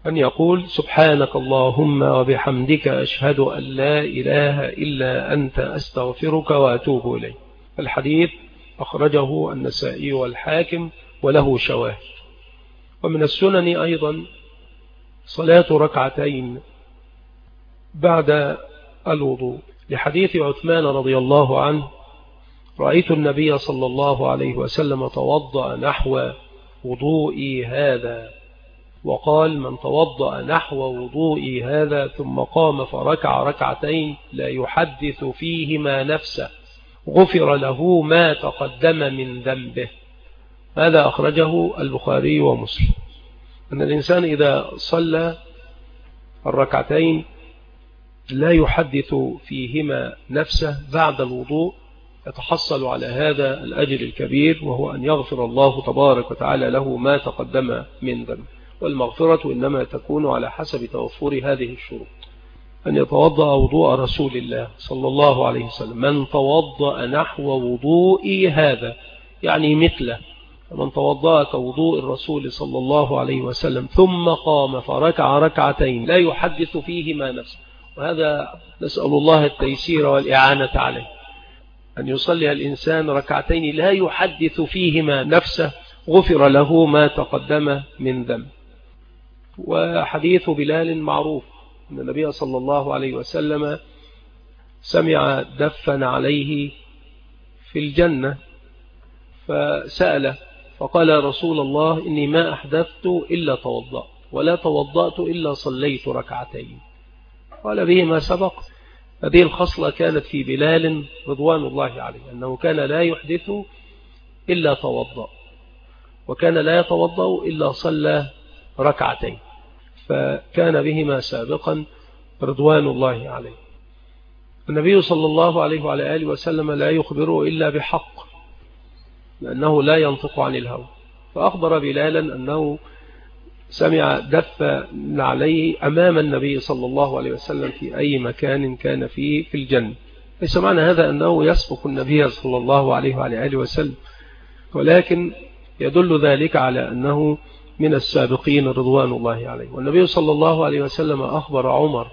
أن يقول سبحانك اللهم وبحمدك أشهد أن لا إله إلا أنت أستغفرك وأتوب إليك. الحديث أخرجه النسائي والحاكم وله شواهد. ومن السنن أيضا صلاة ركعتين بعد الوضوء، لحديث عثمان رضي الله عنه: رأيت النبي صلى الله عليه وسلم توضأ نحو وضوئي هذا، وقال: من توضأ نحو وضوئي هذا ثم قام فركع ركعتين لا يحدث فيهما نفسه غفر له ما تقدم من ذنبه. هذا أخرجه البخاري ومسلم. أن الإنسان إذا صلى الركعتين لا يحدث فيهما نفسه بعد الوضوء يتحصل على هذا الأجر الكبير، وهو أن يغفر الله تبارك وتعالى له ما تقدم من ذنبه. والمغفرة إنما تكون على حسب توفر هذه الشروط: أن يتوضأ وضوء رسول الله صلى الله عليه وسلم. من توضأ نحو وضوئي هذا يعني مثله، من توضأ كوضوء الرسول صلى الله عليه وسلم ثم قام فركع ركعتين لا يحدث فيهما نفسه. وهذا نسأل الله التيسير والإعانة عليه، أن يصلي الإنسان ركعتين لا يحدث فيهما نفسه غفر له ما تقدم من ذنب. وحديث بلال معروف أن النبي صلى الله عليه وسلم سمع دفا عليه في الجنة فسأله فقال: رسول الله إني ما أحدثت إلا توضأت، ولا توضأت إلا صليت ركعتين. قال: به ما سبق. هذه الخصلة كانت في بلال رضوان الله عليه، أنه كان لا يحدث إلا توضأ، وكان لا يتوضأ إلا صلى ركعتين، فكان بهما سابقا رضوان الله عليه. النبي صلى الله عليه وعلى آله وسلم لا يخبره إلا بحق، لأنه لا ينطق عن الهوى. فأخبر بلالا أنه سمع دف عليه أمام النبي صلى الله عليه وسلم في أي مكان كان فيه في الجنة. ليس معنى هذا أنه يسبق النبي صلى الله عليه وعلى آله وسلم، ولكن يدل ذلك على أنه من السابقين رضوان الله عليه. والنبي صلى الله عليه وسلم أخبر عمر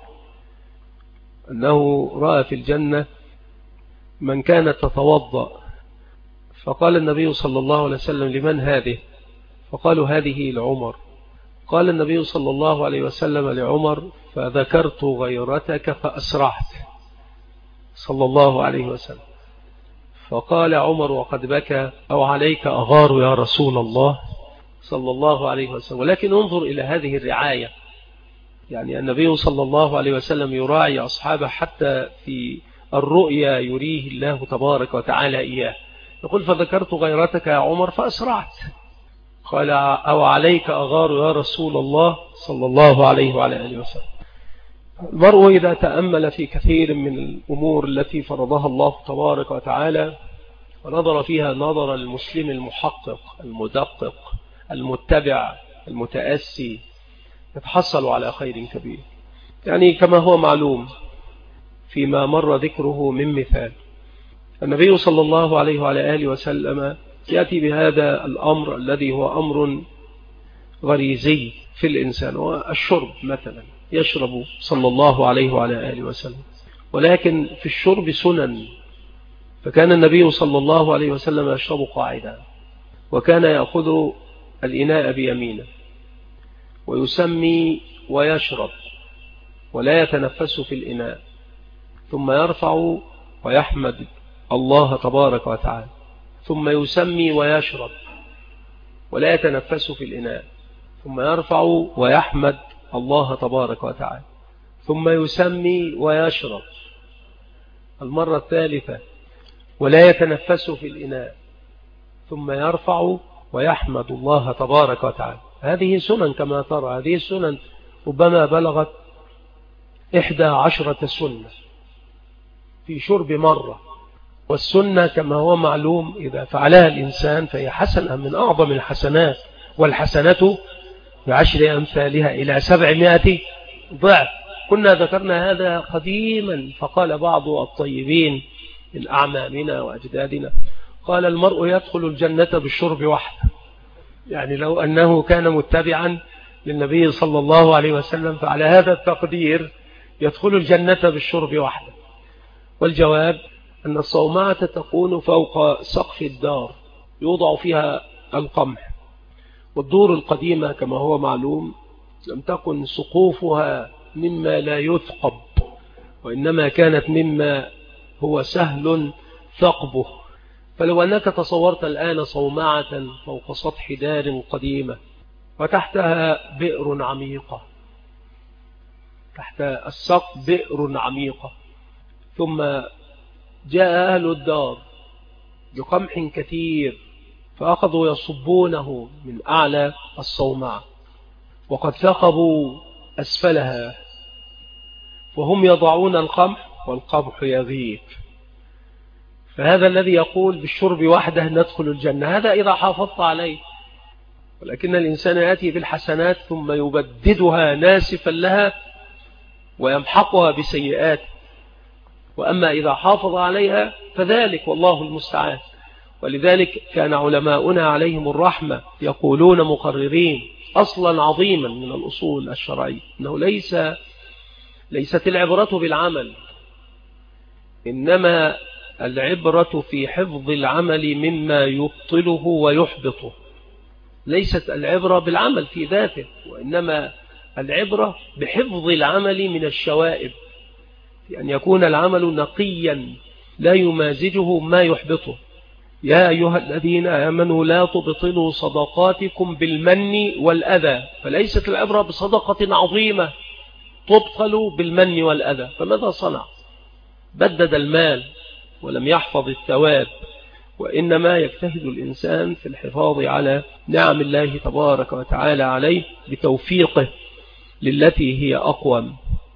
أنه رأى في الجنة من كانت تتوضأ، فقال النبي صلى الله عليه وسلم: لمن هذه؟ فقالوا: هذه لعمر. قال النبي صلى الله عليه وسلم لعمر: فذكرت غيرتك فأسرعت، صلى الله عليه وسلم. فقال عمر وقد بكى: أو عليك أغار يا رسول الله، صلى الله عليه وسلم. ولكن انظر إلى هذه الرعاية، يعني النبي صلى الله عليه وسلم يراعي أصحابه حتى في الرؤيا يريه الله تبارك وتعالى إياه. يقول: فذكرت غيرتك يا عمر فأسرعت. قال: أو عليك أغار يا رسول الله، صلى الله عليه وعلى آله وسلم. المرء إذا تأمل في كثير من الأمور التي فرضها الله تبارك وتعالى ونظر فيها نظر المسلم المحقق المدقق المتبع المتأسي، يتحصل على خير كبير. يعني كما هو معلوم فيما مر ذكره من مثال، النبي صلى الله عليه وعلى آله وسلم يأتي بهذا الأمر الذي هو أمر غريزي في الإنسان، والشرب مثلا، يشرب صلى الله عليه وعلى آله وسلم، ولكن في الشرب سنن. فكان النبي صلى الله عليه وسلم يشرب قاعدا، وكان يأخذ الإناء بيمينه ويسمي ويشرب ولا يتنفس في الإناء، ثم يرفع ويحمد الله تبارك وتعالى، ثم يسمي ويشرب ولا يتنفس في الإناء، ثم يرفع ويحمد الله تبارك وتعالى، ثم يسمي ويشرب المرة الثالثة ولا يتنفس في الإناء، ثم يرفع ويحمد الله تبارك وتعالى. هذه سنن كما ترى، هذه السنن ربما بلغت 11 سنة في شرب مرة. والسنة كما هو معلوم إذا فعلها الإنسان فهي حسنة من أعظم الحسنات، والحسنة ب10 أمثالها إلى 700 ضعف. كنا ذكرنا هذا قديما، فقال بعض الطيبين من أعمامنا وأجدادنا، قال: المرء يدخل الجنة بالشرب وحده. يعني لو أنه كان متبعا للنبي صلى الله عليه وسلم، فعلى هذا التقدير يدخل الجنة بالشرب وحده. والجواب أن الصومعة تكون فوق سقف الدار يوضع فيها القمح، والدور القديمة كما هو معلوم لم تكن سقوفها مما لا يثقب، وإنما كانت مما هو سهل ثقبه. فلو أنك تصورت الآن صومعة فوق سطح دار قديمة وتحتها بئر عميقة، تحت السقف بئر عميقة، ثم جاء أهل الدار بقمح كثير فأخذوا يصبونه من أعلى الصومعة وقد ثقبوا أسفلها، وهم يضعون القمح والقمح يغيب. فهذا الذي يقول بالشرب وحده ندخل الجنة، هذا إذا حافظت عليه. ولكن الإنسان يأتي بالحسنات ثم يبددها ناسفا لها ويمحقها بسيئات، وأما إذا حافظ عليها فذلك والله المستعان. ولذلك كان علماؤنا عليهم الرحمة يقولون مقررين أصلا عظيما من الأصول الشرعية أنه ليست العبرة بالعمل، إنما العبرة في حفظ العمل مما يبطله ويحبطه. ليست العبرة بالعمل في ذاته، وإنما العبرة بحفظ العمل من الشوائب، أن يكون العمل نقيا لا يمازجه ما يحبطه. يا أيها الذين آمنوا لا تبطلوا صدقاتكم بالمن والأذى، فليست العبرة بصدقة عظيمة تبطل بالمن والأذى. فماذا صنع؟ بدد المال ولم يحفظ الثواب، وإنما يجتهد الإنسان في الحفاظ على نعم الله تبارك وتعالى عليه بتوفيقه للتي هي أقوم.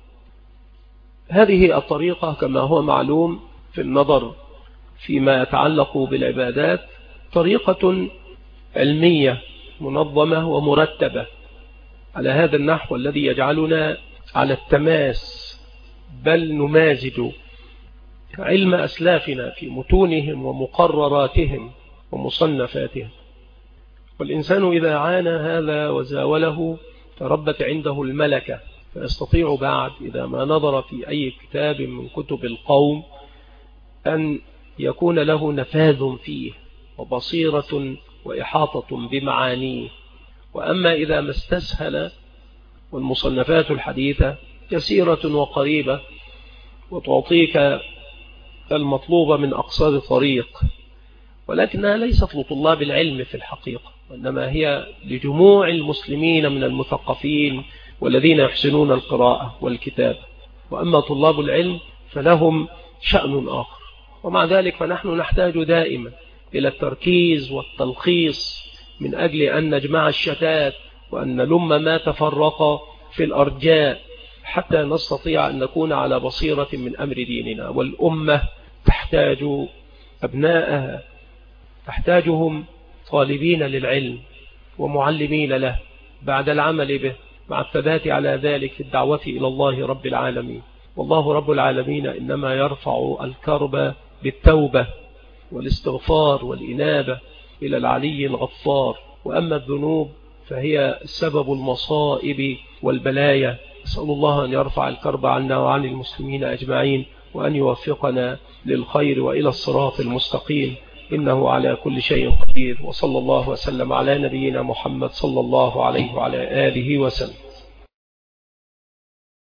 هذه الطريقة كما هو معلوم في النظر فيما يتعلق بالعبادات طريقة علمية منظمة ومرتبة على هذا النحو الذي يجعلنا على التماس، بل نمازج علم أسلافنا في متونهم ومقرراتهم ومصنفاتهم. والإنسان إذا عانى هذا وزاوله تربت عنده الملكة، فيستطيع بعد إذا ما نظر في أي كتاب من كتب القوم أن يكون له نفاذ فيه وبصيرة وإحاطة بمعانيه. وأما إذا ما استسهل، والمصنفات الحديثة كثيرة وقريبة وتعطيك المطلوب من أقصار طريق، ولكنها ليست لطلاب العلم في الحقيقة، وإنما هي لجموع المسلمين من المثقفين والذين يحسنون القراءة والكتاب. وأما طلاب العلم فلهم شأن آخر. ومع ذلك فنحن نحتاج دائما إلى التركيز والتلخيص من أجل أن نجمع الشتات وأن نلم ما تفرق في الأرجاء حتى نستطيع أن نكون على بصيرة من أمر ديننا. والأمة تحتاج أبناءها، تحتاجهم طالبين للعلم ومعلمين له بعد العمل به، مع الثبات على ذلك في الدعوة إلى الله رب العالمين. والله رب العالمين إنما يرفع الكرب بالتوبة والاستغفار والإنابة إلى العلي الغفار. وأما الذنوب فهي سبب المصائب والبلايا. أسأل الله أن يرفع الكرب عنا وعن المسلمين أجمعين، وأن يوفقنا للخير وإلى الصراط المستقيم، إنه على كل شيء قدير. وصلى الله وسلم على نبينا محمد صلى الله عليه وعلى آله وسلم.